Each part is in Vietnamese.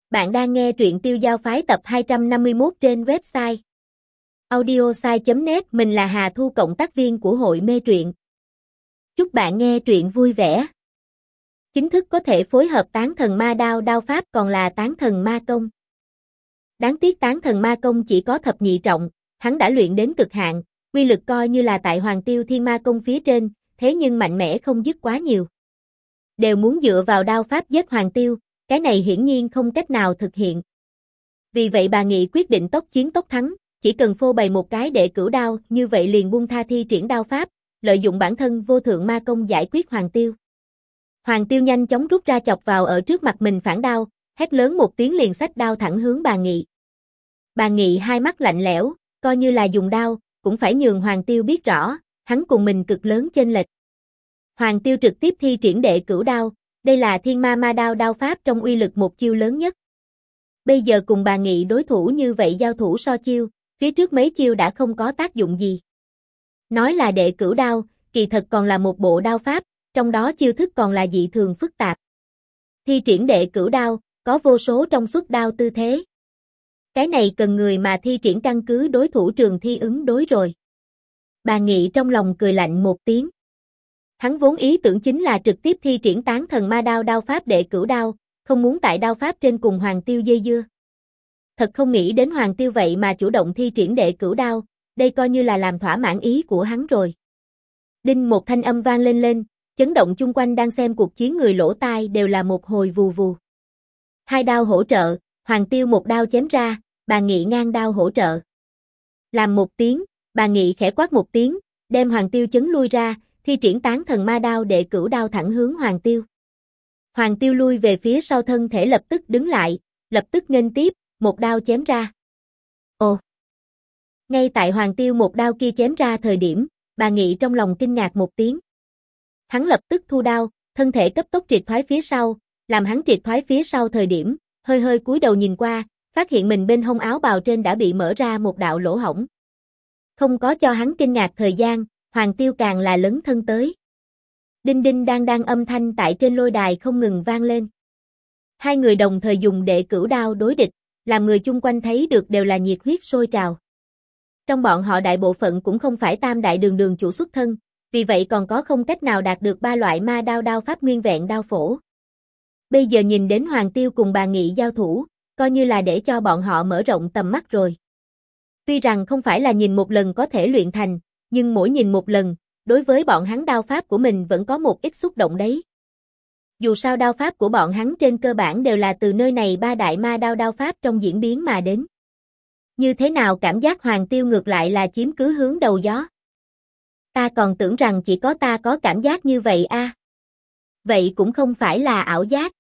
Bạn đang nghe truyện Tiêu Giao Phái tập 251 trên website audiosai.net. Mình là Hà Thu, cộng tác viên của hội mê truyện. Chúc bạn nghe truyện vui vẻ. Chính thức có thể phối hợp Tán Thần Ma Đao đao pháp còn là Tán Thần Ma Công. Đáng tiếc Tán Thần Ma Công chỉ có thập nhị trọng, hắn đã luyện đến cực hạn, uy lực coi như là tại Hoàng Tiêu Thiên Ma Công phía trên, thế nhưng mạnh mẽ không dứt quá nhiều. Đều muốn dựa vào đao pháp giết Hoàng Tiêu. Cái này hiển nhiên không cách nào thực hiện. Vì vậy bà Nghị quyết định tốc chiến tốc thắng, chỉ cần phô bày một cái đệ cửu đao, như vậy liền buông tha thi triển đao pháp, lợi dụng bản thân vô thượng ma công giải quyết Hoàng Tiêu. Hoàng Tiêu nhanh chóng rút ra chọc vào ở trước mặt mình phản đao, hét lớn một tiếng liền xách đao thẳng hướng bà Nghị. Bà Nghị hai mắt lạnh lẽo, coi như là dùng đao, cũng phải nhường Hoàng Tiêu biết rõ, hắn cùng mình cực lớn chênh lệch. Hoàng Tiêu trực tiếp thi triển đệ cửu đao. Đây là Thiên Ma Ma Đao đao pháp trong uy lực một chiêu lớn nhất. Bây giờ cùng bà Nghị đối thủ như vậy giao thủ so chiêu, phía trước mấy chiêu đã không có tác dụng gì. Nói là đệ cửu đao, kỳ thật còn là một bộ đao pháp, trong đó chiêu thức còn là dị thường phức tạp. Thi triển đệ cửu đao, có vô số trong xuất đao tư thế. Cái này cần người mà thi triển căn cứ đối thủ trường thi ứng đối rồi. Bà Nghị trong lòng cười lạnh một tiếng. Hắn vốn ý tưởng chính là trực tiếp thi triển Tán Thần Ma Đao đao pháp đệ cửu đao, không muốn tại đao pháp trên cùng Hoàng Tiêu dây dưa. Thật không nghĩ đến Hoàng Tiêu vậy mà chủ động thi triển đệ cửu đao, đây coi như là làm thỏa mãn ý của hắn rồi. Đinh, một thanh âm vang lên, chấn động chung quanh đang xem cuộc chiến người lỗ tai đều là một hồi vù vù. Hai đao hỗ trợ, Hoàng Tiêu một đao chém ra, bà Nghị ngang đao hỗ trợ. Làm một tiếng, bà Nghị khẽ quát một tiếng, đem Hoàng Tiêu chấn lui ra. Thi triển Tán Thần Ma Đao đệ cửu đao thẳng hướng Hoàng Tiêu. Hoàng Tiêu lui về phía sau, thân thể lập tức đứng lại, lập tức nghênh tiếp, một đao chém ra. Ồ! Ngay tại Hoàng Tiêu một đao kia chém ra thời điểm, bà Nghị trong lòng kinh ngạc một tiếng. Hắn lập tức thu đao, thân thể cấp tốc triệt thoái phía sau, làm hắn triệt thoái phía sau thời điểm, hơi cúi đầu nhìn qua, phát hiện mình bên hông áo bào trên đã bị mở ra một đạo lỗ hổng. Không có cho hắn kinh ngạc thời gian, Hoàng Tiêu càng là lấn thân tới. Đinh đinh đang âm thanh tại trên lôi đài không ngừng vang lên. Hai người đồng thời dùng đệ cửu đao đối địch, làm người chung quanh thấy được đều là nhiệt huyết sôi trào. Trong bọn họ đại bộ phận cũng không phải tam đại đường chủ xuất thân, vì vậy còn có không cách nào đạt được ba loại ma đao đao pháp nguyên vẹn đao phổ. Bây giờ nhìn đến Hoàng Tiêu cùng bà Nghị giao thủ, coi như là để cho bọn họ mở rộng tầm mắt rồi. Tuy rằng không phải là nhìn một lần có thể luyện thành, nhưng mỗi nhìn một lần, đối với bọn hắn đao pháp của mình vẫn có một ít xúc động đấy. Dù sao đao pháp của bọn hắn trên cơ bản đều là từ nơi này ba đại ma đao đao pháp trong diễn biến mà đến. Như thế nào cảm giác Hoàng Tiêu ngược lại là chiếm cứ hướng đầu gió? Ta còn tưởng rằng chỉ có ta có cảm giác như vậy a. Vậy cũng không phải là ảo giác.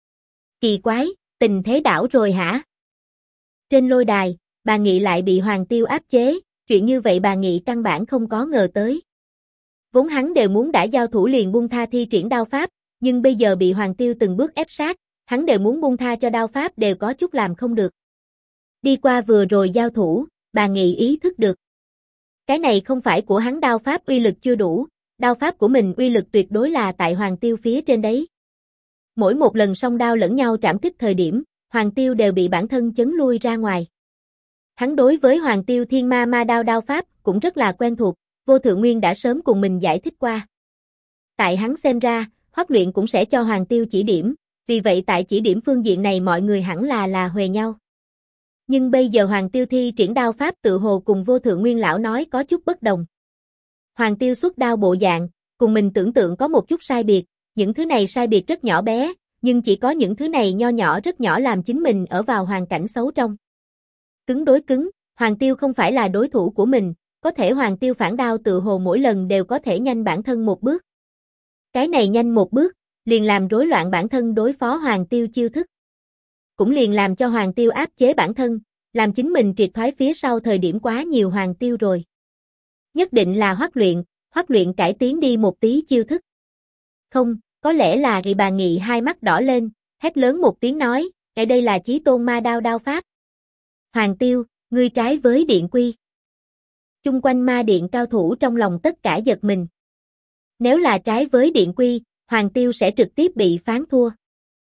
Kỳ quái, tình thế đảo rồi hả? Trên lôi đài, bà Nghị lại bị Hoàng Tiêu áp chế. Chuyện như vậy bà Nghị căn bản không có ngờ tới. Vốn hắn đều muốn đã giao thủ liền buông tha thi triển đao pháp, nhưng bây giờ bị Hoàng Tiêu từng bước ép sát, hắn đều muốn buông tha cho đao pháp đều có chút làm không được. Đi qua vừa rồi giao thủ, bà Nghị ý thức được. Cái này không phải của hắn đao pháp uy lực chưa đủ, đao pháp của mình uy lực tuyệt đối là tại Hoàng Tiêu phía trên đấy. Mỗi một lần song đao lẫn nhau trảm kích thời điểm, Hoàng Tiêu đều bị bản thân chấn lui ra ngoài. Hắn đối với Hoàng Tiêu Thiên Ma Ma Đao đao pháp cũng rất là quen thuộc, Vô Thượng Nguyên đã sớm cùng mình giải thích qua. Tại hắn xem ra, Hoắc Luyện cũng sẽ cho Hoàng Tiêu chỉ điểm, vì vậy tại chỉ điểm phương diện này mọi người hẳn là huề nhau. Nhưng bây giờ Hoàng Tiêu thi triển đao pháp tự hồ cùng Vô Thượng Nguyên lão nói có chút bất đồng. Hoàng Tiêu xuất đao bộ dạng, cùng mình tưởng tượng có một chút sai biệt, những thứ này sai biệt rất nhỏ bé, nhưng chỉ có những thứ này nho nhỏ rất nhỏ làm chính mình ở vào hoàn cảnh xấu trong. Cứng đối cứng, Hoàng Tiêu không phải là đối thủ của mình, có thể Hoàng Tiêu phản đao tự hồ mỗi lần đều có thể nhanh bản thân một bước. Cái này nhanh một bước, liền làm rối loạn bản thân đối phó Hoàng Tiêu chiêu thức. Cũng liền làm cho Hoàng Tiêu áp chế bản thân, làm chính mình triệt thoái phía sau thời điểm quá nhiều Hoàng Tiêu rồi. Nhất định là Hoắc Luyện cải tiến đi một tí chiêu thức. Không, có lẽ là bà Nghị hai mắt đỏ lên, hét lớn một tiếng nói, ở đây là Chí Tôn Ma Đao đao pháp. Hoàng Tiêu, ngươi trái với điện quy. Chung quanh ma điện cao thủ trong lòng tất cả giật mình. Nếu là trái với điện quy, Hoàng Tiêu sẽ trực tiếp bị phán thua.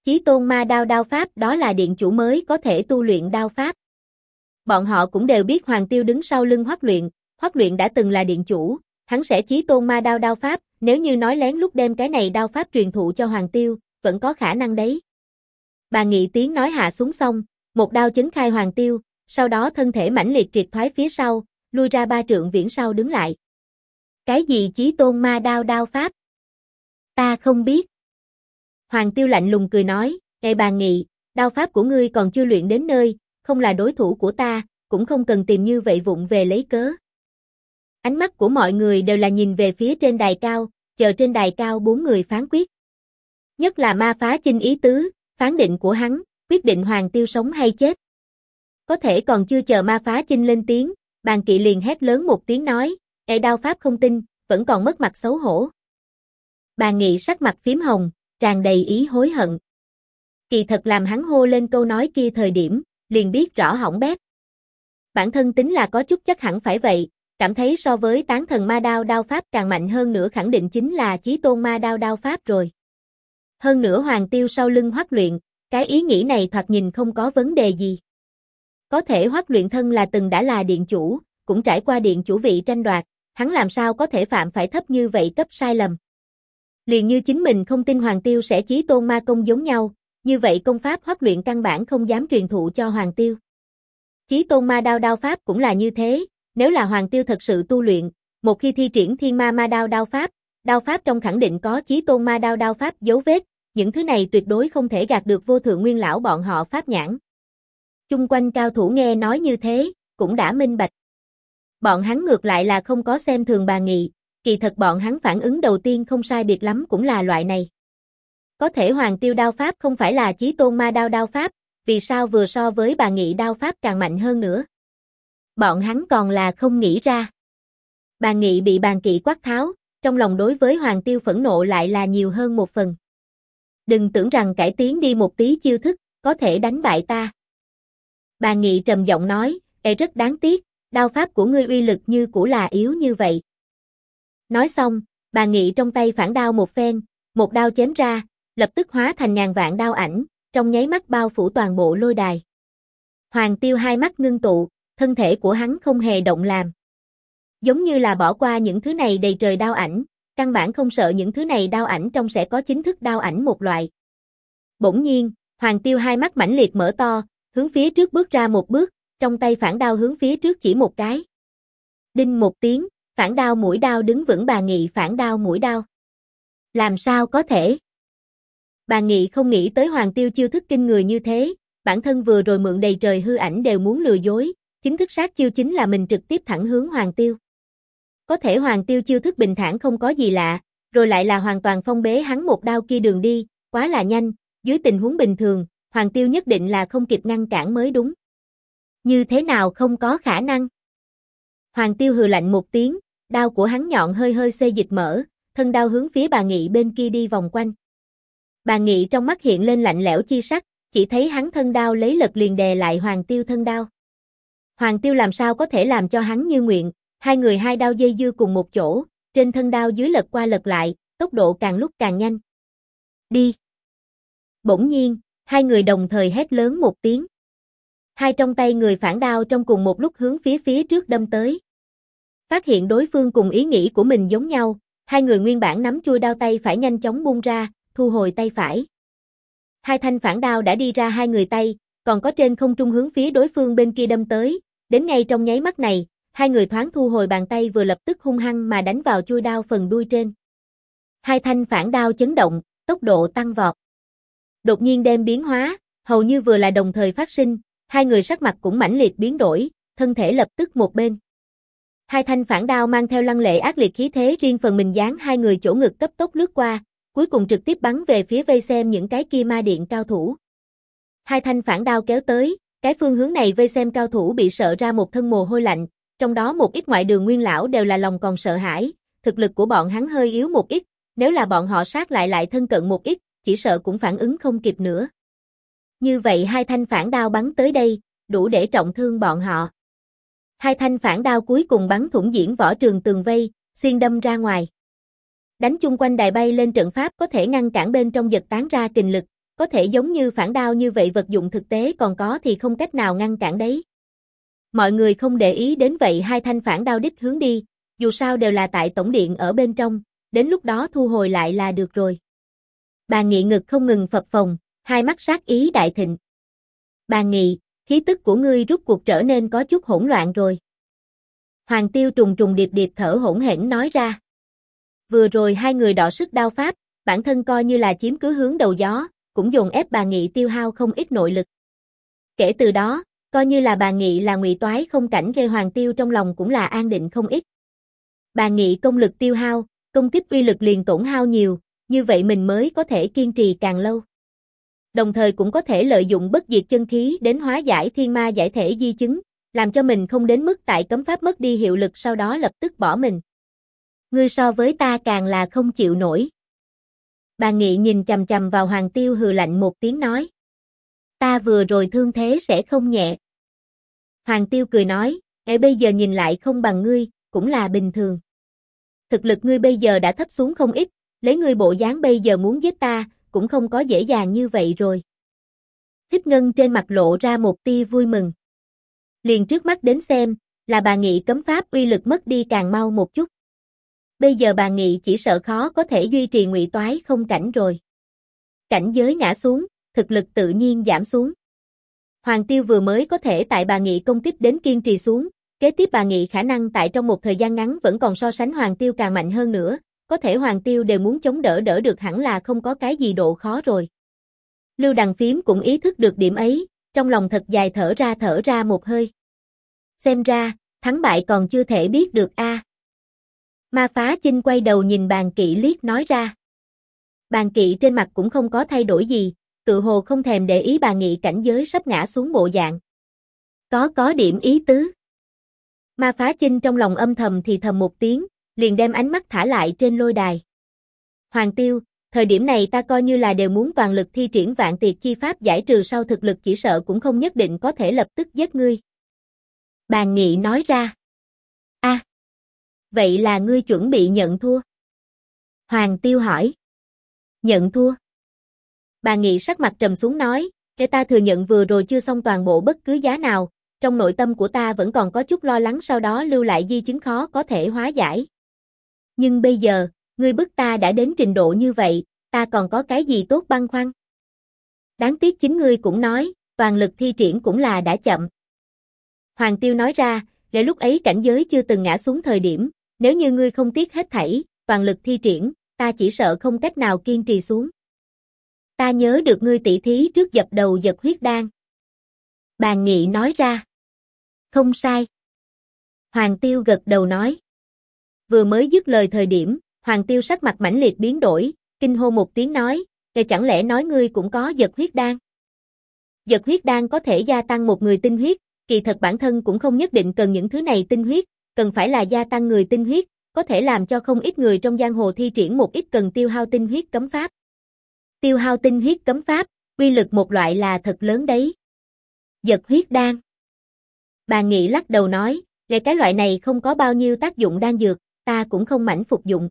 Chí Tôn Ma Đao đao pháp đó là điện chủ mới có thể tu luyện đao pháp. Bọn họ cũng đều biết Hoàng Tiêu đứng sau lưng Hoắc Luyện đã từng là điện chủ, hắn sẽ Chí Tôn Ma Đao đao pháp, nếu như nói lén lút đem cái này đao pháp truyền thụ cho Hoàng Tiêu, vẫn có khả năng đấy. Bà Nghị tiếng nói hạ xuống xong, một đao chấn khai Hoàng Tiêu, sau đó thân thể mãnh liệt triệt thoái phía sau, lui ra 3 trượng viễn sau đứng lại. Cái gì Chí Tôn Ma Đao đao pháp? Ta không biết. Hoàng Tiêu lạnh lùng cười nói, "Ê bà Nghị, đao pháp của ngươi còn chưa luyện đến nơi, không là đối thủ của ta, cũng không cần tìm như vậy vụng về lấy cớ." Ánh mắt của mọi người đều là nhìn về phía trên đài cao, chờ trên đài cao 4 người phán quyết. Nhất là Ma Phá Chinh ý tứ, phán định của hắn, quyết định Hoàng Tiêu sống hay chết. Có thể còn chưa chờ Ma Phá Chinh lên tiếng, Bàn Kỵ liền hét lớn một tiếng nói, "Ê đao pháp không tin, vẫn còn mất mặt xấu hổ." Bàn Nghị sắc mặt phím hồng, tràn đầy ý hối hận. Kỳ thật làm hắn hô lên câu nói kia thời điểm, liền biết rõ hỏng bét. Bản thân tính là có chút chắc hẳn phải vậy, cảm thấy so với Tán Thần Ma Đao đao pháp càng mạnh hơn nữa khẳng định chính là Chí Tôn Ma Đao đao pháp rồi. Hơn nữa Hoàng Tiêu sau lưng Hoắc Luyện, cái ý nghĩ này thoạt nhìn không có vấn đề gì. Có thể Hoắc Luyện thân là từng đã là điện chủ, cũng trải qua điện chủ vị tranh đoạt, hắn làm sao có thể phạm phải thấp như vậy cấp sai lầm. Liền như chính mình không tin Hoàng Tiêu sẽ Chí Tôn Ma công giống nhau, như vậy công pháp Hoắc Luyện căn bản không dám truyền thụ cho Hoàng Tiêu. Chí Tôn Ma Đao đao pháp cũng là như thế, nếu là Hoàng Tiêu thật sự tu luyện, một khi thi triển Thiên Ma Ma Đao đao pháp trong khẳng định có Chí Tôn Ma Đao đao pháp dấu vết, những thứ này tuyệt đối không thể gạt được Vô Thượng Nguyên lão bọn họ pháp nhãn. Chung quanh cao thủ nghe nói như thế, cũng đã minh bạch. Bọn hắn ngược lại là không có xem thường Bà Nghị, kỳ thật bọn hắn phản ứng đầu tiên không sai biệt lắm cũng là loại này. Có thể Hoàng Tiêu đao pháp không phải là Chí Tôn Ma Đao đao pháp, vì sao vừa so với Bà Nghị đao pháp càng mạnh hơn nữa? Bọn hắn còn là không nghĩ ra. Bà Nghị bị Bàn Kỵ quát tháo, trong lòng đối với Hoàng Tiêu phẫn nộ lại là nhiều hơn một phần. Đừng tưởng rằng cải tiến đi một tí chiêu thức, có thể đánh bại ta. Bà Nghị trầm giọng nói, rất đáng tiếc, đao pháp của ngươi uy lực như cũ là yếu như vậy. Nói xong, Bà Nghị trong tay phản đao một phen, một đao chém ra, lập tức hóa thành ngàn vạn đao ảnh, trong nháy mắt bao phủ toàn bộ lôi đài. Hoàng Tiêu hai mắt ngưng tụ, thân thể của hắn không hề động làm. Giống như là bỏ qua những thứ này đầy trời đao ảnh, căn bản không sợ những thứ này đao ảnh trong sẽ có chính thức đao ảnh một loại. Bỗng nhiên, Hoàng Tiêu hai mắt mãnh liệt mở to, hướng phía trước bước ra một bước, trong tay phản đao hướng phía trước chỉ một cái. Đinh một tiếng, phản đao mũi đao đứng vững. Bà Nghị phản đao mũi đao. Làm sao có thể? Bà Nghị không nghĩ tới Hoàng Tiêu chiêu thức kinh người như thế, bản thân vừa rồi mượn đầy trời hư ảnh đều muốn lừa dối, chính thức sát chiêu chính là mình trực tiếp thẳng hướng Hoàng Tiêu. Có thể Hoàng Tiêu chiêu thức bình thản không có gì lạ, rồi lại là hoàn toàn phong bế hắn một đao kia đường đi, quá là nhanh, dưới tình huống bình thường, Hoàng Tiêu nhất định là không kịp ngăn cản mới đúng. Như thế nào không có khả năng? Hoàng Tiêu hừ lạnh một tiếng, đao của hắn nhọn hơi hơi xê dịch mở, thân đao hướng phía Bà Nghị bên kia đi vòng quanh. Bà Nghị trong mắt hiện lên lạnh lẽo chi sắc, chỉ thấy hắn thân đao lấy lực liền đè lại Hoàng Tiêu thân đao. Hoàng Tiêu làm sao có thể làm cho hắn như nguyện, hai người hai đao dây dưa cùng một chỗ, trên thân đao dưới lật qua lật lại, tốc độ càng lúc càng nhanh. Đi! Bỗng nhiên, hai người đồng thời hét lớn một tiếng. Hai trong tay người phản đao trong cùng một lúc hướng phía trước đâm tới. Phát hiện đối phương cùng ý nghĩ của mình giống nhau, hai người nguyên bản nắm chuôi đao tay phải nhanh chóng buông ra, thu hồi tay phải. Hai thanh phản đao đã đi ra hai người tay, còn có trên không trung hướng phía đối phương bên kia đâm tới, đến ngay trong nháy mắt này, hai người thoáng thu hồi bàn tay vừa lập tức hung hăng mà đánh vào chuôi đao phần đuôi trên. Hai thanh phản đao chấn động, tốc độ tăng vọt. Đột nhiên đem biến hóa, hầu như vừa là đồng thời phát sinh, hai người sắc mặt cũng mãnh liệt biến đổi, thân thể lập tức một bên. Hai thanh phản đao mang theo lăng lệ ác liệt khí thế riêng phần mình dán hai người chỗ ngực cấp tốc lướt qua, cuối cùng trực tiếp bắn về phía vây xem những cái kia ma điện cao thủ. Hai thanh phản đao kéo tới, cái phương hướng này vây xem cao thủ bị sợ ra một thân mồ hôi lạnh, trong đó một ít ngoại đường nguyên lão đều là lòng còn sợ hãi, thực lực của bọn hắn hơi yếu một ít, nếu là bọn họ sát lại thân cận một ít, chỉ sợ cũng phản ứng không kịp nữa. Như vậy hai thanh phản đao bắn tới đây, đủ để trọng thương bọn họ. Hai thanh phản đao cuối cùng bắn thủng diễn võ trường tường vây, xuyên đâm ra ngoài. Đánh chung quanh đài bay lên trận pháp có thể ngăn cản bên trong giật tán ra kình lực, có thể giống như phản đao như vậy vật dụng thực tế còn có thì không cách nào ngăn cản đấy. Mọi người không để ý đến vậy hai thanh phản đao đích hướng đi, dù sao đều là tại tổng điện ở bên trong, đến lúc đó thu hồi lại là được rồi. Bà Nghị ngực không ngừng phập phồng, hai mắt sát ý đại thịnh. Bà Nghị, khí tức của ngươi rút cuộc trở nên có chút hỗn loạn rồi. Hoàng Tiêu trùng trùng điệp điệp thở hổn hển nói ra. Vừa rồi hai người đọ sức đao pháp, bản thân coi như là chiếm cứ hướng đầu gió, cũng dồn ép bà Nghị tiêu hao không ít nội lực. Kể từ đó, coi như là bà Nghị là ngụy toái không cảnh gây Hoàng Tiêu trong lòng cũng là an định không ít. Bà Nghị công lực tiêu hao, công kích uy lực liền tổn hao nhiều, như vậy mình mới có thể kiên trì càng lâu. Đồng thời cũng có thể lợi dụng bất diệt chân khí đến hóa giải thiên ma giải thể di chứng, làm cho mình không đến mức tại cấm pháp mất đi hiệu lực sau đó lập tức bỏ mình. Ngươi so với ta càng là không chịu nổi. Bà Nghị nhìn chằm chằm vào Hoàng Tiêu hừ lạnh một tiếng nói. Ta vừa rồi thương thế sẽ không nhẹ. Hoàng Tiêu cười nói, bây giờ nhìn lại không bằng ngươi, cũng là bình thường. Thực lực ngươi bây giờ đã thấp xuống không ít, lấy ngươi bộ dáng bây giờ muốn giết ta, cũng không có dễ dàng như vậy rồi. Thích Ngân trên mặt lộ ra một tia vui mừng. Liền trước mắt đến xem, là bà Nghị cấm pháp uy lực mất đi càng mau một chút. Bây giờ bà Nghị chỉ sợ khó có thể duy trì ngụy toái không cảnh rồi. Cảnh giới ngã xuống, thực lực tự nhiên giảm xuống. Hoàng Tiêu vừa mới có thể tại bà Nghị công kích đến kiên trì xuống, kế tiếp bà Nghị khả năng tại trong một thời gian ngắn vẫn còn so sánh Hoàng Tiêu càng mạnh hơn nữa, có thể Hoàng Tiêu đều muốn chống đỡ được hẳn là không có cái gì độ khó rồi. Lưu Đằng Phím cũng ý thức được điểm ấy, trong lòng thật dài thở ra một hơi. Xem ra, thắng bại còn chưa thể biết được a. Ma Phá Chinh quay đầu nhìn Bàn Kỵ liếc nói ra. Bàn Kỵ trên mặt cũng không có thay đổi gì, tự hồ không thèm để ý bà Nghị cảnh giới sắp ngã xuống bộ dạng. Có điểm ý tứ. Ma Phá Chinh trong lòng âm thầm thì thầm một tiếng, liền đem ánh mắt thả lại trên lôi đài. Hoàng Tiêu, thời điểm này ta coi như là đều muốn toàn lực thi triển vạn tiệt chi pháp giải trừ sau thực lực chỉ sợ cũng không nhất định có thể lập tức giết ngươi. Bàn Nghị nói ra. Vậy là ngươi chuẩn bị nhận thua? Hoàng Tiêu hỏi. Nhận thua? Bàn Nghị sắc mặt trầm xuống nói, để ta thừa nhận vừa rồi chưa xong toàn bộ bất cứ giá nào, trong nội tâm của ta vẫn còn có chút lo lắng sau đó lưu lại di chứng khó có thể hóa giải. Nhưng bây giờ, ngươi bức ta đã đến trình độ như vậy, ta còn có cái gì tốt băn khoăn? Đáng tiếc chính ngươi cũng nói, toàn lực thi triển cũng là đã chậm. Hoàng Tiêu nói ra, để lúc ấy cảnh giới chưa từng ngã xuống thời điểm, nếu như ngươi không tiếc hết thảy, toàn lực thi triển, ta chỉ sợ không cách nào kiên trì xuống. Ta nhớ được ngươi tỷ thí trước dập đầu giật huyết đan. Bàn Nghị nói ra. Không sai. Hoàng Tiêu gật đầu nói. Vừa mới dứt lời thời điểm, Hoàng Tiêu sắc mặt mãnh liệt biến đổi, kinh hô một tiếng nói, chẳng lẽ nói ngươi cũng có giật huyết đan? Giật huyết đan có thể gia tăng một người tinh huyết, kỳ thật bản thân cũng không nhất định cần những thứ này tinh huyết, cần phải là gia tăng người tinh huyết, có thể làm cho không ít người trong giang hồ thi triển một ít cần tiêu hao tinh huyết cấm pháp. Tiêu hao tinh huyết cấm pháp, uy lực một loại là thật lớn đấy. Giật huyết đan. Bà Nghị lắc đầu nói, về cái loại này không có bao nhiêu tác dụng đan dược, ta cũng không mảnh phục dụng.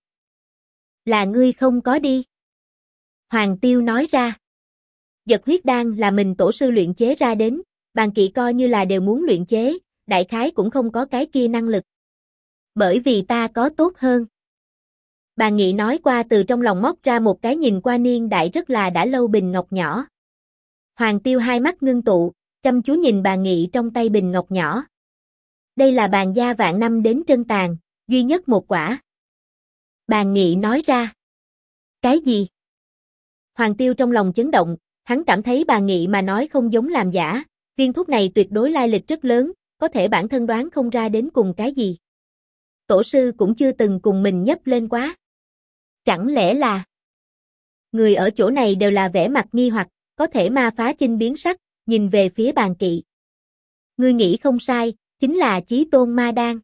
Là ngươi không có đi. Hoàng Tiêu nói ra. Giật huyết đan là mình tổ sư luyện chế ra đến, Bàn Kỵ coi như là đều muốn luyện chế, đại khái cũng không có cái kia năng lực. Bởi vì ta có tốt hơn. Bàn Nghị nói qua từ trong lòng móc ra một cái nhìn qua niên đại rất là đã lâu bình ngọc nhỏ. Hoàng Tiêu hai mắt ngưng tụ, chăm chú nhìn Bàn Nghị trong tay bình ngọc nhỏ. Đây là bàn gia vạn năm đến trân tàn, duy nhất một quả. Bàn Nghị nói ra. Cái gì? Hoàng Tiêu trong lòng chấn động, hắn cảm thấy Bàn Nghị mà nói không giống làm giả, viên thuốc này tuyệt đối lai lịch rất lớn, có thể bản thân đoán không ra đến cùng cái gì. Tổ sư cũng chưa từng cùng mình nhấp lên quá. Chẳng lẽ là... Người ở chỗ này đều là vẻ mặt nghi hoặc, có thể Ma Phá Chinh biến sắc, nhìn về phía Bàn Kỵ. Ngươi nghĩ không sai, chính là Chí Tôn Ma Đan.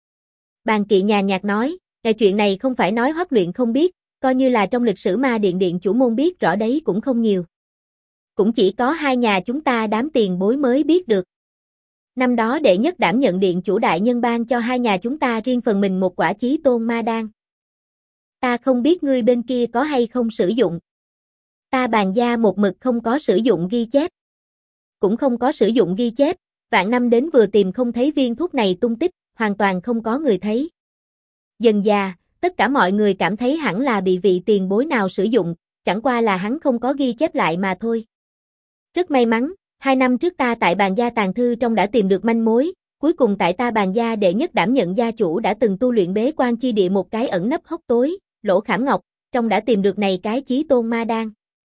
Bàn Kỵ nhàn nhạt nói, chuyện này không phải nói Hoắc Luyện không biết, coi như là trong lịch sử Ma Điện điện chủ môn biết rõ đấy cũng không nhiều. Cũng chỉ có hai nhà chúng ta đám tiền bối mới biết được. Năm đó đệ nhất đảm nhận điện chủ đại nhân ban cho hai nhà chúng ta riêng phần mình một quả Chí Tôn Ma Đan. Ta không biết ngươi bên kia có hay không sử dụng. Ta Bàn gia một mực không có sử dụng ghi chép. Cũng không có sử dụng ghi chép, vạn năm đến vừa tìm không thấy viên thuốc này tung tích, hoàn toàn không có người thấy. Dần dà, tất cả mọi người cảm thấy hẳn là bị vị tiền bối nào sử dụng, chẳng qua là hắn không có ghi chép lại mà thôi. Rất may mắn, 2 năm trước ta tại Bàn gia tàng thư trong đã tìm được manh mối, cuối cùng tại ta Bàn gia đệ nhất đảm nhận gia chủ đã từng tu luyện bế quan chi địa một cái ẩn nấp hốc tối, lỗ khảm ngọc, trong đã tìm được này cái chí tôn ma đan.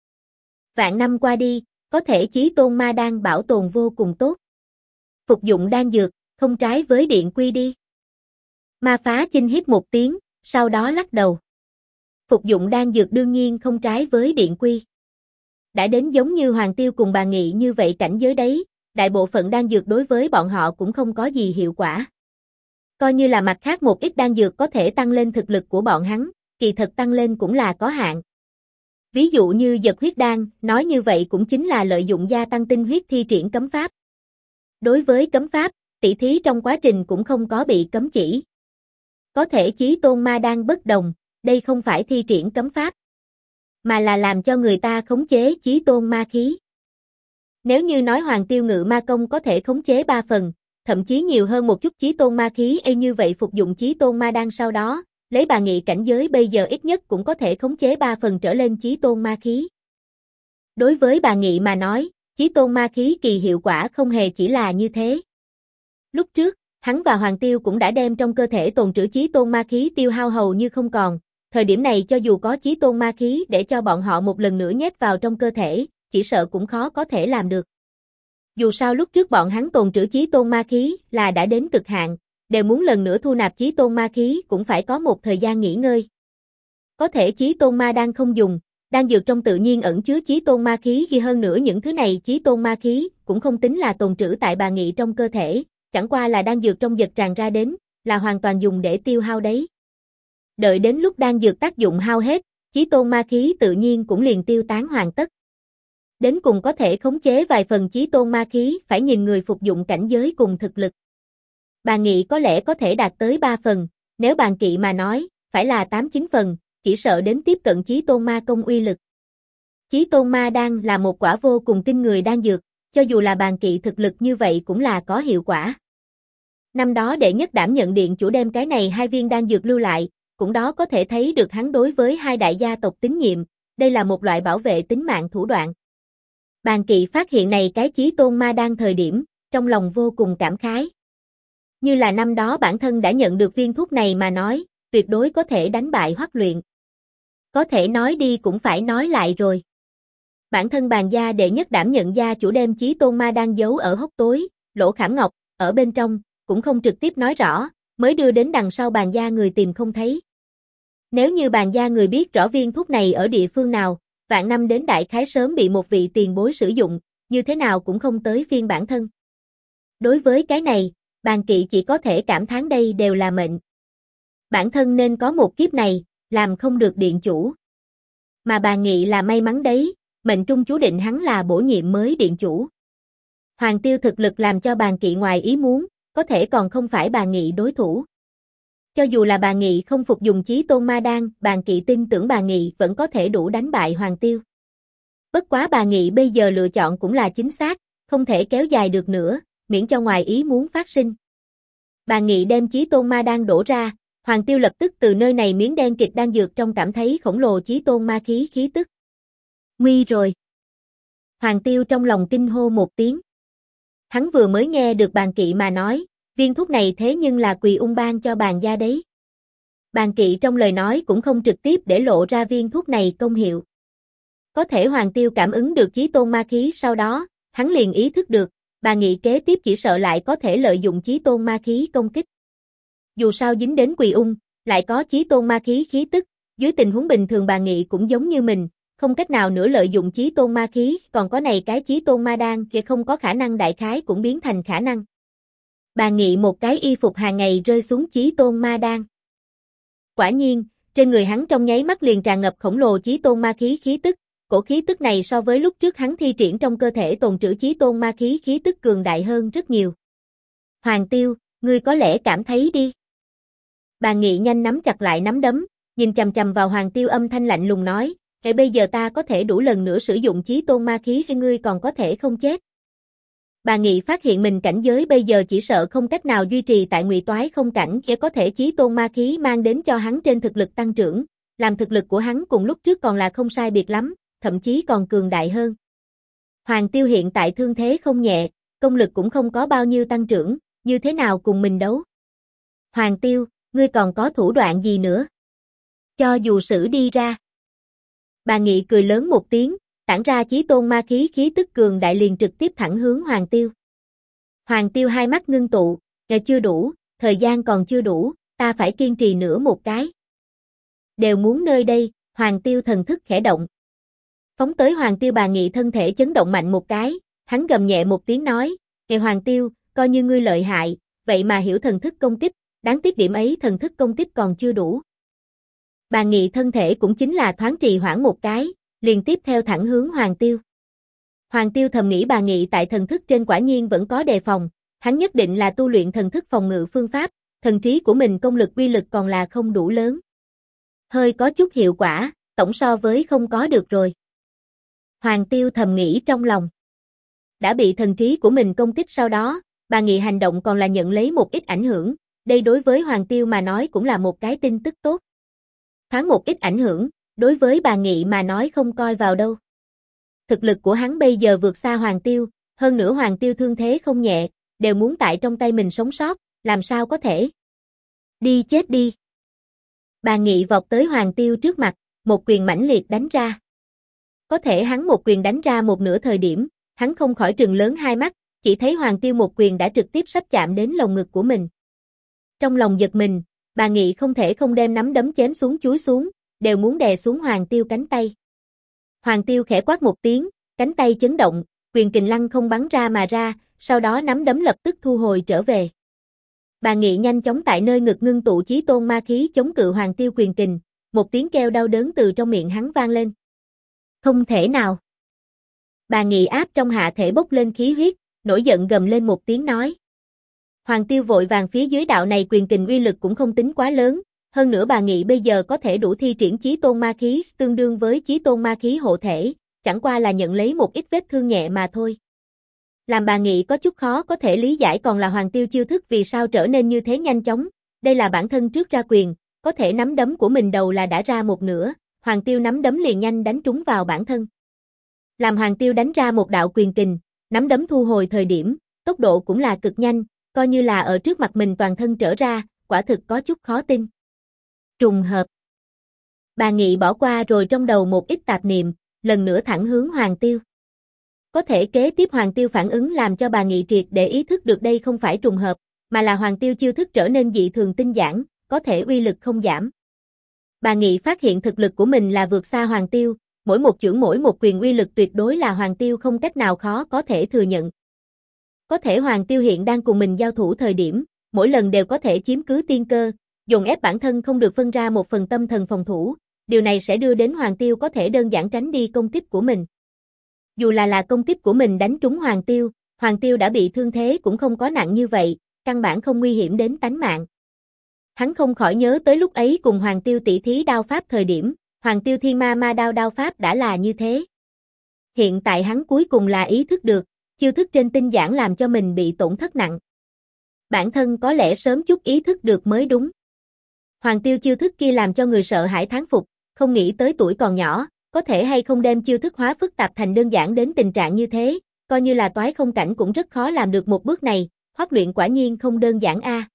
Vạn năm qua đi, có thể chí tôn ma đan bảo tồn vô cùng tốt. Phục dụng đan dược, không trái với điện quy đi. Ma Phá Chinh hít một tiếng, sau đó lắc đầu. Phục dụng đan dược đương nhiên không trái với điện quy. Đã đến giống như Hoàng Tiêu cùng bà Nghị như vậy cảnh giới đấy, đại bộ phận đan dược đối với bọn họ cũng không có gì hiệu quả. Coi như là mặt khác một ít đan dược có thể tăng lên thực lực của bọn hắn, kỳ thật tăng lên cũng là có hạn. Ví dụ như Dật huyết đan, nói như vậy cũng chính là lợi dụng gia tăng tinh huyết thi triển cấm pháp. Đối với cấm pháp, tỷ thí trong quá trình cũng không có bị cấm chỉ. Có thể chí tôn ma đan bất đồng, đây không phải thi triển cấm pháp, mà là làm cho người ta khống chế chí tôn ma khí. Nếu như nói Hoàng Tiêu Ngự Ma Công có thể khống chế 3 phần, thậm chí nhiều hơn một chút chí tôn ma khí, như vậy phục dụng chí tôn ma đan sau đó, lấy bà Nghị cảnh giới bây giờ ít nhất cũng có thể khống chế 3 phần trở lên chí tôn ma khí. Đối với bà Nghị mà nói, chí tôn ma khí kỳ hiệu quả không hề chỉ là như thế. Lúc trước, hắn và Hoàng Tiêu cũng đã đem trong cơ thể tồn trữ chí tôn ma khí tiêu hao hầu như không còn, thời điểm này cho dù có chí tôn ma khí để cho bọn họ một lần nữa nhét vào trong cơ thể, chỉ sợ cũng khó có thể làm được. Dù sao lúc trước bọn hắn tồn trữ chí tôn ma khí là đã đến cực hạn, đều muốn lần nữa thu nạp chí tôn ma khí cũng phải có một thời gian nghỉ ngơi. Có thể chí tôn ma đang không dùng, đan dược trong tự nhiên ẩn chứa chí tôn ma khí, ghi hơn nữa những thứ này chí tôn ma khí cũng không tính là tồn trữ tại bà Nghị trong cơ thể, chẳng qua là đan dược trong vật tràn ra đến, là hoàn toàn dùng để tiêu hao đấy. Đợi đến lúc đan dược tác dụng hao hết, chí tôn ma khí tự nhiên cũng liền tiêu tán hoàn tất. Đến cùng có thể khống chế vài phần chí tôn ma khí phải nhìn người phục dụng cảnh giới cùng thực lực. Bà Nghị có lẽ có thể đạt tới 3 phần, nếu Bàn Kỵ mà nói, phải là 8-9 phần, chỉ sợ đến tiếp cận chí tôn ma công uy lực. Chí tôn ma đan là một quả vô cùng kinh người đan dược, cho dù là Bàn Kỵ thực lực như vậy cũng là có hiệu quả. Năm đó đệ nhất đảm nhận điện chủ đem cái này 2 viên đan dược lưu lại, cũng đó có thể thấy được hắn đối với 2 đại gia tộc tín nhiệm, đây là một loại bảo vệ tính mạng thủ đoạn. Bàn Kỵ phát hiện này cái chí tôn ma đan thời điểm, trong lòng vô cùng cảm khái. Như là năm đó bản thân đã nhận được viên thuốc này mà nói, tuyệt đối có thể đánh bại Hoắc Luyện. Có thể nói đi cũng phải nói lại rồi. Bản thân Bàn gia đệ nhất đảm nhận gia chủ đem chí tôn ma đan giấu ở hốc tối, lỗ khảm ngọc, ở bên trong, cũng không trực tiếp nói rõ, mới đưa đến đằng sau Bàn gia người tìm không thấy. Nếu như Bàn gia người biết rõ viên thuốc này ở địa phương nào, vạn năm đến đại khái sớm bị một vị tiền bối sử dụng, như thế nào cũng không tới phiên bản thân. Đối với cái này, Bàn Kỵ chỉ có thể cảm thán đây đều là mệnh. Bản thân nên có một kiếp này, làm không được điện chủ. Mà bà Nghị là may mắn đấy, mệnh trung chú định hắn là bổ nhiệm mới điện chủ. Hoàng Tiêu thực lực làm cho Bàn Kỵ ngoài ý muốn, có thể còn không phải bà Nghị đối thủ. Cho dù là bà Nghị không phục dùng chí tôn ma đan, Bàn Kỵ tin tưởng bà Nghị vẫn có thể đủ đánh bại Hoàng Tiêu. Bất quá bà Nghị bây giờ lựa chọn cũng là chính xác, không thể kéo dài được nữa, miễn cho ngoài ý muốn phát sinh. Bà Nghị đem chí tôn ma đan đổ ra, Hoàng Tiêu lập tức từ nơi này miếng đen kịt đang dược trong cảm thấy khổng lồ chí tôn ma khí khí tức. Nguy rồi. Hoàng Tiêu trong lòng kinh hô một tiếng. Hắn vừa mới nghe được Bàn Kỵ mà nói, viên thuốc này thế nhưng là Quỳ Ung ban cho Bàn gia đấy. Bàn Kỵ trong lời nói cũng không trực tiếp để lộ ra viên thuốc này công hiệu. Có thể Hoàng Tiêu cảm ứng được chí tôn ma khí sau đó, hắn liền ý thức được, bà Nghị kế tiếp chỉ sợ lại có thể lợi dụng chí tôn ma khí công kích. Dù sao dính đến Quỳ Ung, lại có chí tôn ma khí khí tức, dưới tình huống bình thường bà Nghị cũng giống như mình, không cách nào nữa lợi dụng chí tôn ma khí, còn có này cái chí tôn ma đan kia không có khả năng, đại khái cũng biến thành khả năng. Bà Nghị một cái y phục hàng ngày rơi xuống chí tôn ma đan. Quả nhiên, trên người hắn trong nháy mắt liền tràn ngập khổng lồ chí tôn ma khí khí tức, cổ khí tức này so với lúc trước hắn thi triển trong cơ thể tồn trữ chí tôn ma khí khí tức cường đại hơn rất nhiều. Hoàng Tiêu, ngươi có lẽ cảm thấy đi. Bà Nghị nhanh nắm chặt lại nắm đấm, nhìn chằm chằm vào Hoàng Tiêu âm thanh lạnh lùng nói, Hệ bây giờ ta có thể đủ lần nữa sử dụng chí tôn ma khí khi ngươi còn có thể không chết. Bà Nghị phát hiện mình cảnh giới bây giờ chỉ sợ không cách nào duy trì tại Ngụy Toái không cảnh, chỉ có thể chí tôn ma khí mang đến cho hắn trên thực lực tăng trưởng, làm thực lực của hắn cùng lúc trước còn là không sai biệt lắm, thậm chí còn cường đại hơn. Hoàng Tiêu hiện tại thương thế không nhẹ, công lực cũng không có bao nhiêu tăng trưởng, như thế nào cùng mình đấu? Hoàng Tiêu, ngươi còn có thủ đoạn gì nữa? Cho dù sử đi ra. Bà Nghị cười lớn một tiếng, tản ra chí tôn ma khí khí tức cường đại liền trực tiếp thẳng hướng Hoàng Tiêu. Hoàng Tiêu hai mắt ngưng tụ, chưa đủ, thời gian còn chưa đủ, ta phải kiên trì nữa một cái. Đều muốn nơi đây, Hoàng Tiêu thần thức khẽ động. Phóng tới Hoàng Tiêu. Bà Nghị thân thể chấn động mạnh một cái, hắn gầm nhẹ một tiếng nói, Hoàng Tiêu, coi như ngươi lợi hại, vậy mà hiểu thần thức công kích, đáng tiếc điểm ấy thần thức công kích còn chưa đủ. Bà Nghị thân thể cũng chính là thoáng trì hoãn một cái, liền tiếp theo thẳng hướng Hoàng Tiêu. Hoàng Tiêu thầm nghĩ bà Nghị tại thần thức trên quả nhiên vẫn có đề phòng, hắn nhất định là tu luyện thần thức phòng ngự phương pháp, thần trí của mình công lực uy lực còn là không đủ lớn. Hơi có chút hiệu quả, tổng so với không có được rồi. Hoàng Tiêu thầm nghĩ trong lòng. Đã bị thần trí của mình công kích sau đó, bà Nghị hành động còn là nhận lấy một ít ảnh hưởng, đây đối với Hoàng Tiêu mà nói cũng là một cái tin tức tốt. Thoáng một ít ảnh hưởng, đối với bà Nghị mà nói không coi vào đâu. Thực lực của hắn bây giờ vượt xa Hoàng Tiêu, hơn nữa Hoàng Tiêu thương thế không nhẹ, đều muốn tại trong tay mình sống sót, làm sao có thể. Đi chết đi. Bà Nghị vọt tới Hoàng Tiêu trước mặt, một quyền mãnh liệt đánh ra. Có thể hắn một quyền đánh ra một nửa thời điểm, hắn không khỏi trừng lớn hai mắt, chỉ thấy Hoàng Tiêu một quyền đã trực tiếp sắp chạm đến lồng ngực của mình. Trong lòng giật mình, bà Nghị không thể không đem nắm đấm chém xuống chúi xuống, đều muốn đè xuống Hoàng Tiêu cánh tay. Hoàng Tiêu khẽ quát một tiếng, cánh tay chấn động, quyền kình lăng không bắn ra mà ra, sau đó nắm đấm lập tức thu hồi trở về. Bà Nghị nhanh chóng tại nơi ngực ngưng tụ chí tôn ma khí chống cự Hoàng Tiêu quyền kình, một tiếng kêu đau đớn từ trong miệng hắn vang lên. Không thể nào. Bà Nghị áp trong hạ thể bốc lên khí huyết, nổi giận gầm lên một tiếng nói. Hoàng Tiêu vội vàng phía dưới đạo này quyền kình uy lực cũng không tính quá lớn, hơn nữa bà Nghị bây giờ có thể đủ thi triển chí tôn ma khí tương đương với chí tôn ma khí hộ thể, chẳng qua là nhận lấy một ít vết thương nhẹ mà thôi. Làm bà Nghị có chút khó có thể lý giải còn là Hoàng Tiêu chiêu thức vì sao trở nên như thế nhanh chóng, đây là bản thân trước ra quyền, có thể nắm đấm của mình đầu là đã ra một nửa, Hoàng Tiêu nắm đấm liền nhanh đánh trúng vào bản thân. Làm Hoàng Tiêu đánh ra một đạo quyền kình, nắm đấm thu hồi thời điểm, tốc độ cũng là cực nhanh, coi như là ở trước mặt mình toàn thân trở ra, quả thực có chút khó tin. Trùng hợp. Bà Nghị bỏ qua rồi trong đầu một ít tạp niệm, lần nữa thẳng hướng Hoàng Tiêu. Có thể kế tiếp Hoàng Tiêu phản ứng làm cho bà Nghị triệt để ý thức được đây không phải trùng hợp, mà là Hoàng Tiêu chiêu thức trở nên dị thường tinh giản, có thể uy lực không giảm. Bà Nghị phát hiện thực lực của mình là vượt xa Hoàng Tiêu, mỗi một chưởng mỗi một quyền uy lực tuyệt đối là Hoàng Tiêu không cách nào khó có thể thừa nhận. Có thể Hoàng Tiêu hiện đang cùng mình giao thủ thời điểm, mỗi lần đều có thể chiếm cứ tiên cơ, dồn ép bản thân không được phân ra một phần tâm thần phòng thủ, điều này sẽ đưa đến Hoàng Tiêu có thể đơn giản tránh đi công kích của mình. Dù là công kích của mình đánh trúng Hoàng Tiêu đã bị thương thế cũng không có nặng như vậy, căn bản không nguy hiểm đến tánh mạng. Hắn không khỏi nhớ tới lúc ấy cùng Hoàng Tiêu tỷ thí đao pháp thời điểm, Hoàng Tiêu thiên ma đao pháp đã là như thế. Hiện tại hắn cuối cùng là ý thức được, chiêu thức trên tinh giản làm cho mình bị tổn thất nặng. Bản thân có lẽ sớm chút ý thức được mới đúng. Hoàng Tiêu chiêu thức kia làm cho người sợ hãi thán phục, không nghĩ tới tuổi còn nhỏ, có thể hay không đem chiêu thức hóa phức tạp thành đơn giản đến tình trạng như thế, coi như là toái không cảnh cũng rất khó làm được một bước này, Hoắc luyện quả nhiên không đơn giản a.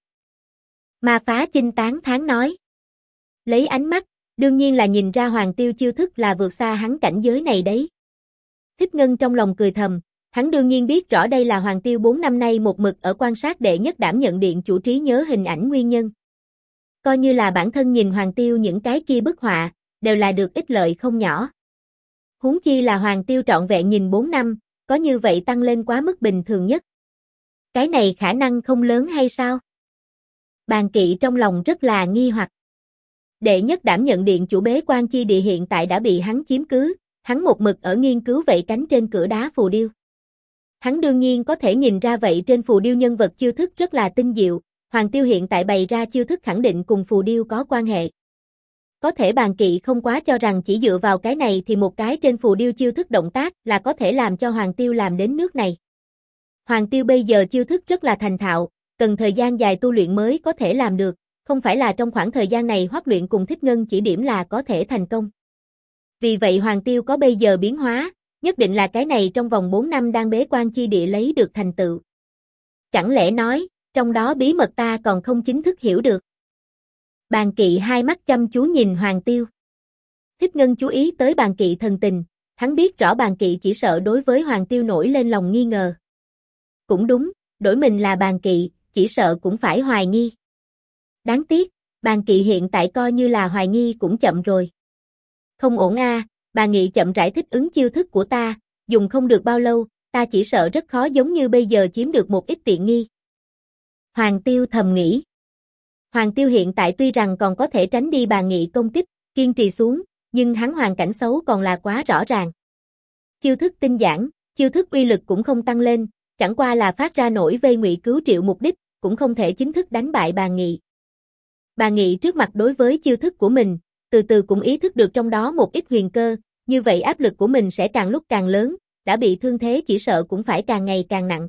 Ma Phá Chinh tán thán nói. Lấy ánh mắt, đương nhiên là nhìn ra Hoàng Tiêu chiêu thức là vượt xa hắn cảnh giới này đấy. Thích Ngân trong lòng cười thầm, hắn đương nhiên biết rõ đây là Hoàng Tiêu 4 năm nay một mực ở quan sát đệ nhất đảm nhận điện chủ trí nhớ hình ảnh nguyên nhân. Coi như là bản thân nhìn Hoàng Tiêu những cái kia bức họa, đều là được ích lợi không nhỏ. Huống chi là Hoàng Tiêu trọn vẹn nhìn 4 năm, có như vậy tăng lên quá mức bình thường nhất. Cái này khả năng không lớn hay sao? Bàn Kỵ trong lòng rất là nghi hoặc. Đệ nhất đảm nhận điện chủ bế quan chi địa hiện tại đã bị hắn chiếm cứ, hắn một mực ở nghiên cứu vậy cánh trên cửa đá phù điêu. Hắn đương nhiên có thể nhìn ra vậy trên phù điêu nhân vật chiêu thức rất là tinh diệu, Hoàng Tiêu hiện tại bày ra chiêu thức khẳng định cùng phù điêu có quan hệ. Có thể Bàn Kỵ không quá cho rằng chỉ dựa vào cái này thì một cái trên phù điêu chiêu thức động tác là có thể làm cho Hoàng Tiêu làm đến nước này. Hoàng Tiêu bây giờ chiêu thức rất là thành thạo, cần thời gian dài tu luyện mới có thể làm được, không phải là trong khoảng thời gian này Hoắc Luyện cùng Thích Ngân chỉ điểm là có thể thành công. Vì vậy Hoàng Tiêu có bây giờ biến hóa, nhất định là cái này trong vòng 4 năm đang bế quan chi địa lấy được thành tựu. Chẳng lẽ nói, trong đó bí mật ta còn không chính thức hiểu được. Bàn Kỵ hai mắt chăm chú nhìn Hoàng Tiêu. Thích Ngân chú ý tới Bàn Kỵ thần tình, hắn biết rõ Bàn Kỵ chỉ sợ đối với Hoàng Tiêu nổi lên lòng nghi ngờ. Cũng đúng, đổi mình là Bàn Kỵ, chỉ sợ cũng phải hoài nghi. Đáng tiếc, Bàn Kỵ hiện tại coi như là hoài nghi cũng chậm rồi. Không ổn a, Bàn Nghị chậm rãi thích ứng chiêu thức của ta, dùng không được bao lâu, ta chỉ sợ rất khó giống như bây giờ chiếm được một ít tiện nghi. Hoàng Tiêu thầm nghĩ. Hoàng Tiêu hiện tại tuy rằng còn có thể tránh đi Bàn Nghị công kích, kiên trì xuống, nhưng hắn hoàn cảnh xấu còn là quá rõ ràng. Chiêu thức tinh giản, chiêu thức uy lực cũng không tăng lên, chẳng qua là phát ra nổi vây ngụy cứu triệu mục đích, cũng không thể chính thức đánh bại Bàn Nghị. Bàn Nghị trước mặt đối với chiêu thức của mình, từ từ cũng ý thức được trong đó một ít huyền cơ, như vậy áp lực của mình sẽ càng lúc càng lớn, đã bị thương thế chỉ sợ cũng phải càng ngày càng nặng.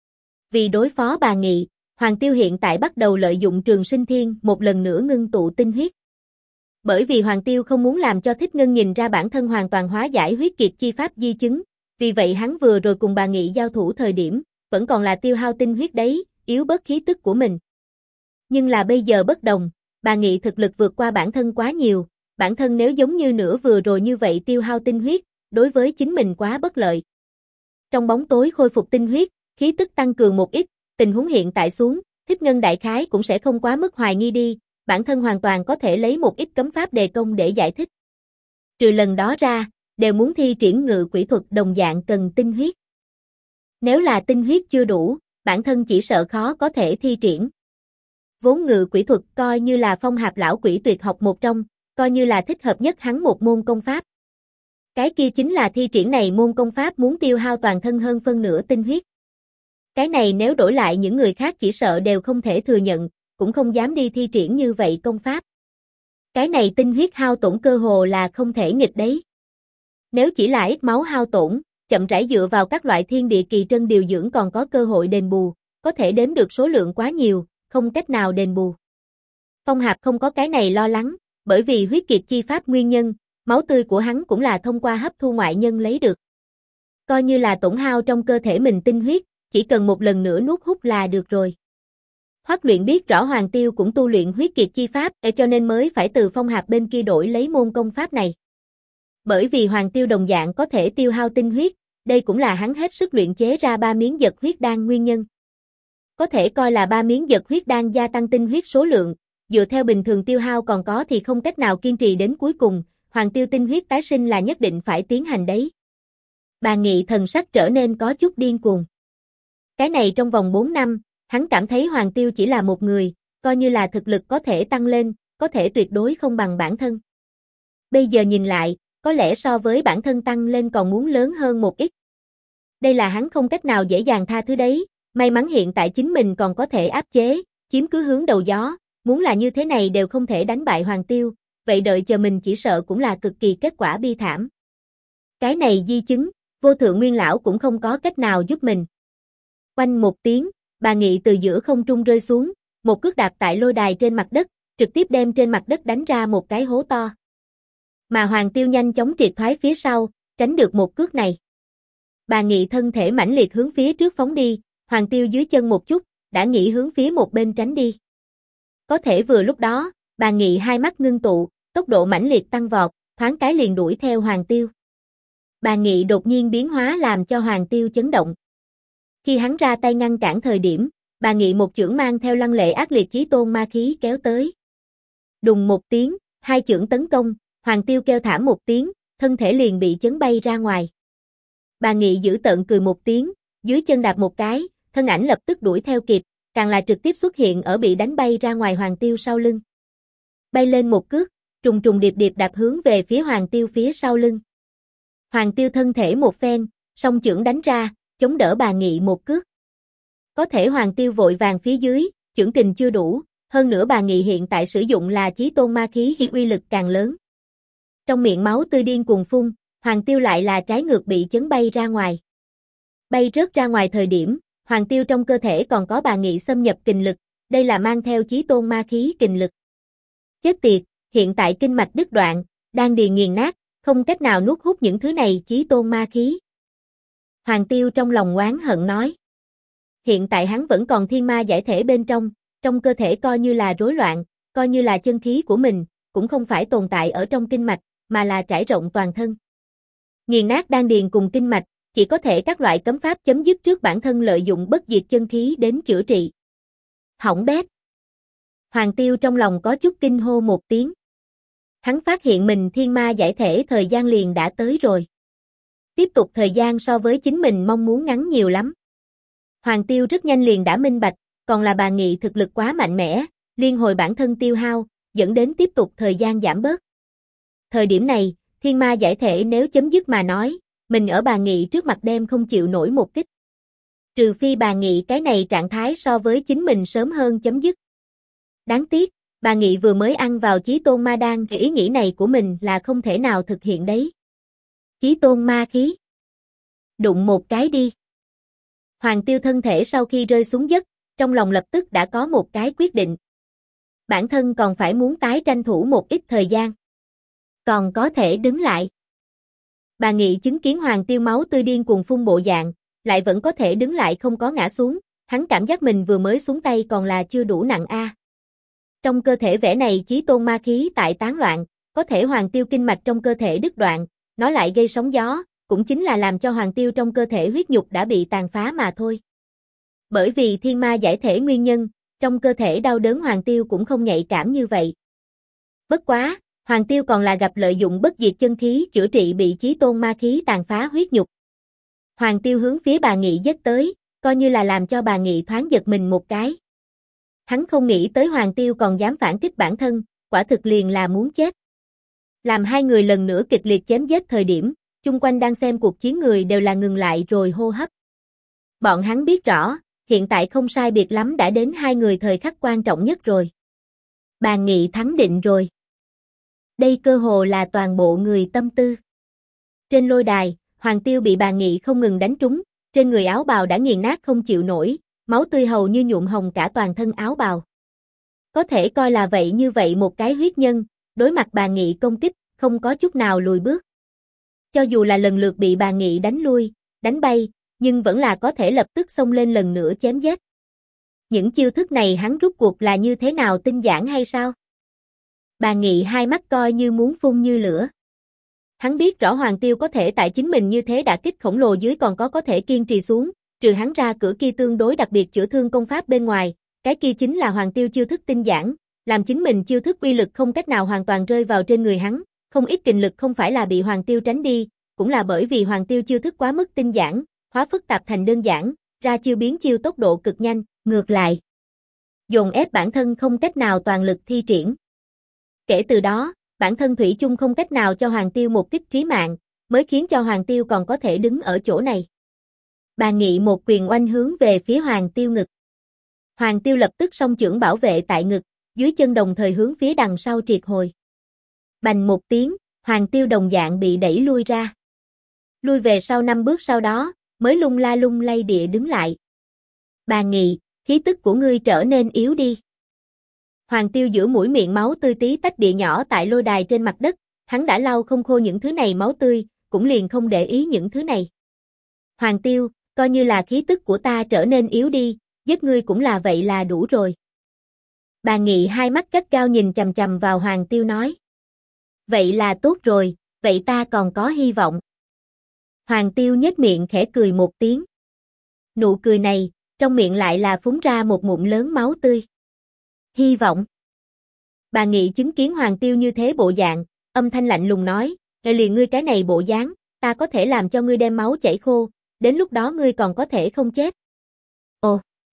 Vì đối phó Bàn Nghị, Hoàng Tiêu hiện tại bắt đầu lợi dụng Trường Sinh Thiên một lần nữa ngưng tụ tinh huyết. Bởi vì Hoàng Tiêu không muốn làm cho Thích Ngân nhìn ra bản thân hoàn toàn hóa giải huyết kiệt chi pháp di chứng, vì vậy hắn vừa rồi cùng Bàn Nghị giao thủ thời điểm, vẫn còn là tiêu hao tinh huyết đấy, yếu bớt khí tức của mình. Nhưng là bây giờ bất đồng, Bàn Nghị thực lực vượt qua bản thân quá nhiều, bản thân nếu giống như nửa vừa rồi như vậy tiêu hao tinh huyết, đối với chính mình quá bất lợi. Trong bóng tối khôi phục tinh huyết, khí tức tăng cường một ít, tình huống hiện tại xuống, Thích Ngân đại khái cũng sẽ không quá mức hoài nghi đi, bản thân hoàn toàn có thể lấy một ít cấm pháp đề công để giải thích. Trừ lần đó ra, đều muốn thi triển ngự quỷ thuật đồng dạng cần tinh huyết. Nếu là tinh huyết chưa đủ, bản thân chỉ sợ khó có thể thi triển. Vốn ngự quỷ thuật coi như là Phong Hạp lão quỷ tuyệt học một trong, coi như là thích hợp nhất hắn một môn công pháp. Cái kia chính là thi triển này môn công pháp muốn tiêu hao toàn thân hơn phân nửa tinh huyết. Cái này nếu đổi lại những người khác chỉ sợ đều không thể thừa nhận, cũng không dám đi thi triển như vậy công pháp. Cái này tinh huyết hao tổn cơ hồ là không thể nghịch đấy. Nếu chỉ là ít máu hao tổn, chậm rãi dựa vào các loại thiên địa kỳ trân điều dưỡng còn có cơ hội đền bù, có thể đếm được số lượng quá nhiều, không cách nào đền bù. Phong Hạp không có cái này lo lắng, bởi vì huyết kiệt chi pháp nguyên nhân, máu tươi của hắn cũng là thông qua hấp thu ngoại nhân lấy được. Coi như là tổn hao trong cơ thể mình tinh huyết, chỉ cần một lần nữa nuốt hút là được rồi. Hoắc Luyện biết rõ Hoàng Tiêu cũng tu luyện huyết kiệt chi pháp, cho nên mới phải từ Phong Hạp bên kia đổi lấy môn công pháp này. Bởi vì Hoàng Tiêu đồng dạng có thể tiêu hao tinh huyết, đây cũng là hắn hết sức luyện chế ra 3 miếng dật huyết đan nguyên nhân. Có thể coi là 3 miếng dật huyết đan gia tăng tinh huyết số lượng, dựa theo bình thường tiêu hao còn có thì không cách nào kiên trì đến cuối cùng, Hoàng Tiêu tinh huyết tái sinh là nhất định phải tiến hành đấy. Bàn Nghị thần sắc trở nên có chút điên cuồng. Cái này trong vòng 4 năm, hắn cảm thấy Hoàng Tiêu chỉ là một người, coi như là thực lực có thể tăng lên, có thể tuyệt đối không bằng bản thân. Bây giờ nhìn lại, có lẽ so với bản thân tăng lên còn muốn lớn hơn một ít. Đây là hắn không cách nào dễ dàng tha thứ đấy, may mắn hiện tại chính mình còn có thể áp chế, chiếm cứ hướng đầu gió, muốn là như thế này đều không thể đánh bại Hoàng Tiêu, vậy đợi chờ mình chỉ sợ cũng là cực kỳ kết quả bi thảm. Cái này di chứng, Vô Thượng Nguyên Lão cũng không có cách nào giúp mình. Oanh một tiếng, Bàn Nghị từ giữa không trung rơi xuống, một cước đạp tại lôi đài trên mặt đất, trực tiếp đem trên mặt đất đánh ra một cái hố to. Mà Hoàng Tiêu nhanh chóng triệt thoái phía sau, tránh được một cước này. Bàn Nghị thân thể mãnh liệt hướng phía trước phóng đi, Hoàng Tiêu dưới chân một chút, đã nghĩ hướng phía một bên tránh đi. Có thể vừa lúc đó, Bàn Nghị hai mắt ngưng tụ, tốc độ mãnh liệt tăng vọt, thoáng cái liền đuổi theo Hoàng Tiêu. Bàn Nghị đột nhiên biến hóa làm cho Hoàng Tiêu chấn động. Khi hắn ra tay ngăn cản thời điểm, Bàn Nghị một chưởng mang theo lăng lệ ác liệt chí tôn ma khí kéo tới. Đùng một tiếng, hai chưởng tấn công, Hoàng Tiêu kêu thảm một tiếng, thân thể liền bị chấn bay ra ngoài. Bàn Nghị dữ tợn cười một tiếng, dưới chân đạp một cái, thân ảnh lập tức đuổi theo kịp, càng là trực tiếp xuất hiện ở bị đánh bay ra ngoài Hoàng Tiêu sau lưng. Bay lên một cước, trùng trùng điệp điệp đạp hướng về phía Hoàng Tiêu phía sau lưng. Hoàng Tiêu thân thể một phen, song chưởng đánh ra, chống đỡ Bàn Nghị một cước. Có thể Hoàng Tiêu vội vàng phía dưới, chưởng kình chưa đủ, hơn nữa bà Nghị hiện tại sử dụng là chí tôn ma khí thì uy lực càng lớn. Trong miệng máu tươi điên cuồng phun, Hoàng Tiêu lại là trái ngược bị chấn bay ra ngoài. Bay rớt ra ngoài thời điểm, Hoàng Tiêu trong cơ thể còn có bà Nghị xâm nhập kình lực, đây là mang theo chí tôn ma khí kình lực. Chết tiệt, hiện tại kinh mạch đứt đoạn, đan điền nghiền nát, không cách nào nuốt hút những thứ này chí tôn ma khí. Hoàng Tiêu trong lòng oán hận nói. Hiện tại hắn vẫn còn thiên ma giải thể bên trong cơ thể coi như là rối loạn, coi như là chân khí của mình, cũng không phải tồn tại ở trong kinh mạch, mà là trải rộng toàn thân. Nghiền nát đan điền cùng kinh mạch, chỉ có thể các loại cấm pháp chấm dứt trước bản thân lợi dụng bất diệt chân khí đến chữa trị. Hỏng bét. Hoàng Tiêu trong lòng có chút kinh hô một tiếng. Hắn phát hiện mình thiên ma giải thể thời gian liền đã tới rồi. Tiếp tục thời gian so với chính mình mong muốn ngắn nhiều lắm. Hoàng Tiêu rất nhanh liền đã minh bạch, còn là bà Nghị thực lực quá mạnh mẽ, liên hồi bản thân tiêu hao, dẫn đến tiếp tục thời gian giảm bớt. Thời điểm này, thiên ma giải thể nếu chấm dứt mà nói, mình ở bà Nghị trước mặt đem không chịu nổi một kích. Trừ phi bà Nghị cái này trạng thái so với chính mình sớm hơn chấm dứt. Đáng tiếc, bà Nghị vừa mới ăn vào chí tôn ma đan thì ý nghĩ này của mình là không thể nào thực hiện đấy. Chí tôn ma khí. Đụng một cái đi. Hoàng Tiêu thân thể sau khi rơi xuống đất, trong lòng lập tức đã có một cái quyết định. Bản thân còn phải muốn tái tranh thủ một ít thời gian. Còn có thể đứng lại. Bà Nghị chứng kiến Hoàng Tiêu máu tươi điên cuồng phun bộ dạng, lại vẫn có thể đứng lại không có ngã xuống, hắn cảm giác mình vừa mới xuống tay còn là chưa đủ nặng a. Trong cơ thể vẻ này chí tôn ma khí tại tán loạn, có thể Hoàng Tiêu kinh mạch trong cơ thể đứt đoạn, nó lại gây sóng gió, cũng chính là làm cho Hoàng Tiêu trong cơ thể huyết nhục đã bị tàn phá mà thôi. Bởi vì thiên ma giải thể nguyên nhân, trong cơ thể đau đớn Hoàng Tiêu cũng không nhạy cảm như vậy. Bất quá, Hoàng Tiêu còn là gặp lợi dụng bất diệt chân khí chữa trị bị chí tôn ma khí tàn phá huyết nhục. Hoàng Tiêu hướng phía bà Nghị giết tới, coi như là làm cho bà Nghị thoáng giật mình một cái. Hắn không nghĩ tới Hoàng Tiêu còn dám phản kích bản thân, quả thực liền là muốn chết. Làm hai người lần nữa kịch liệt chém giết thời điểm, chung quanh đang xem cuộc chiến người đều là ngừng lại rồi hô hấp. Bọn hắn biết rõ, hiện tại không sai biệt lắm đã đến hai người thời khắc quan trọng nhất rồi. Bà Nghị thắng định rồi. Đây cơ hồ là toàn bộ người tâm tư. Trên lôi đài, Hoàng Tiêu bị bà Nghị không ngừng đánh trúng, trên người áo bào đã nghiền nát không chịu nổi, máu tươi hầu như nhuộm hồng cả toàn thân áo bào. Có thể coi là vậy như vậy một cái huyết nhân, đối mặt bà Nghị công kích, không có chút nào lùi bước. Cho dù là lần lượt bị bà Nghị đánh lui, đánh bay, nhưng vẫn là có thể lập tức xông lên lần nữa chém giết. Những chiêu thức này hắn rút cuộc là như thế nào tinh giản hay sao? Bà Nghị hai mắt coi như muốn phun như lửa. Hắn biết rõ Hoàng Tiêu có thể tại chính mình như thế đả kích khổng lồ dưới còn có thể kiên trì xuống, trừ hắn ra cửa kia tương đối đặc biệt chữa thương công pháp bên ngoài, cái kia chính là Hoàng Tiêu chiêu thức tinh giản, làm chính mình chiêu thức uy lực không cách nào hoàn toàn rơi vào trên người hắn, không ít kình lực không phải là bị Hoàng Tiêu tránh đi, cũng là bởi vì Hoàng Tiêu chiêu thức quá mức tinh giản, hóa phức tạp thành đơn giản, ra chiêu biến chiêu tốc độ cực nhanh, ngược lại dồn ép bản thân không cách nào toàn lực thi triển. Kể từ đó, bản thân thủy chung không cách nào cho Hoàng Tiêu một kích trí mạng, mới khiến cho Hoàng Tiêu còn có thể đứng ở chỗ này. Bà Nghị một quyền oanh hướng về phía Hoàng Tiêu ngực. Hoàng Tiêu lập tức song chưởng bảo vệ tại ngực, dưới chân đồng thời hướng phía đằng sau triệt hồi. Bành một tiếng, Hoàng Tiêu đồng dạng bị đẩy lui ra. Lui về sau 5 bước sau đó, mới lung la lung lay địa đứng lại. Bà Nghị, khí tức của ngươi trở nên yếu đi. Hoàng Tiêu giữa mũi miệng máu tươi tí tách địa nhỏ tại lôi đài trên mặt đất, hắn đã lau không khô những thứ này máu tươi, cũng liền không để ý những thứ này. Hoàng Tiêu, coi như là khí tức của ta trở nên yếu đi, giết ngươi cũng là vậy là đủ rồi. Bà Nghị hai mắt gắt gao nhìn chằm chằm vào Hoàng Tiêu nói. Vậy là tốt rồi, vậy ta còn có hy vọng. Hoàng Tiêu nhếch miệng khẽ cười một tiếng. Nụ cười này, trong miệng lại là phúng ra một ngụm lớn máu tươi. Hy vọng. Bà Nghị chứng kiến Hoàng Tiêu như thế bộ dạng, âm thanh lạnh lùng nói, liền ngươi cái này bộ dáng, ta có thể làm cho ngươi đem máu chảy khô, đến lúc đó ngươi còn có thể không chết. Ồ.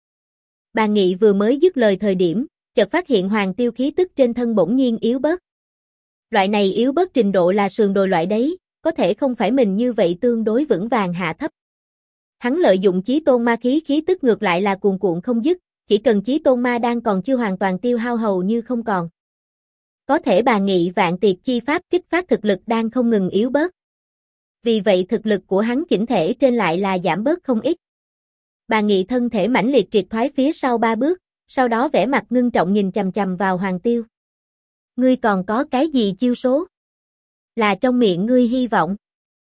Bà Nghị vừa mới dứt lời thời điểm, chợt phát hiện Hoàng Tiêu khí tức trên thân bỗng nhiên yếu bớt. Loại này yếu bớt trình độ là sườn đồi loại đấy, có thể không phải mình như vậy tương đối vững vàng hạ thấp. Hắn lợi dụng chí tôn ma khí khí tức ngược lại là cuồn cuộn không dứt, chỉ cần chí tôn ma đan còn chưa hoàn toàn tiêu hao hầu như không còn. Có thể bà Nghị vạn tiệt chi pháp kích phát thực lực đang không ngừng yếu bớt. Vì vậy thực lực của hắn chỉnh thể trên lại là giảm bớt không ít. Bà Nghị thân thể mãnh liệt triệt thoái phía sau 3 bước, sau đó vẻ mặt ngưng trọng nhìn chằm chằm vào Hoàng Tiêu. Ngươi còn có cái gì chiêu số? Là trong miệng ngươi hy vọng?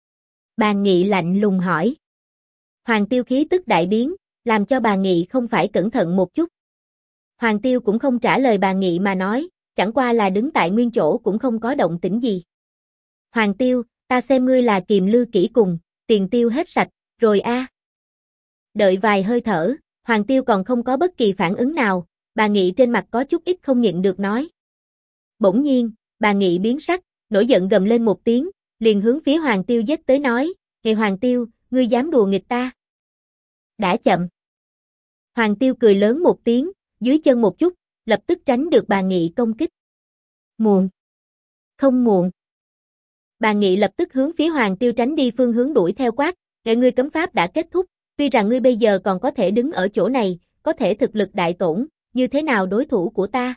Bà Nghị lạnh lùng hỏi. Hoàng Tiêu khí tức đại biến, làm cho bà Nghị không phải cẩn thận một chút. Hoàng Tiêu cũng không trả lời bà Nghị mà nói, chẳng qua là đứng tại nguyên chỗ cũng không có động tĩnh gì. Hoàng Tiêu, ta xem ngươi là kiềm lư kỹ cùng, tiền tiêu hết sạch, rồi a. Đợi vài hơi thở, Hoàng Tiêu còn không có bất kỳ phản ứng nào, bà Nghị trên mặt có chút ít không nhịn được nói. Bỗng nhiên, bà Nghị biến sắc, nổi giận gầm lên một tiếng, liền hướng phía Hoàng Tiêu giết tới nói, "Hề Hoàng Tiêu, ngươi dám đùa nghịch ta?" Đã chậm. Hoàng Tiêu cười lớn một tiếng, dưới chân một chút, lập tức tránh được bà Nghị công kích. Muộn. Không muộn. Bà Nghị lập tức hướng phía Hoàng Tiêu tránh đi phương hướng đuổi theo quát, "Nghệ ngươi cấm pháp đã kết thúc, tuy rằng ngươi bây giờ còn có thể đứng ở chỗ này, có thể thực lực đại tổn, như thế nào đối thủ của ta?"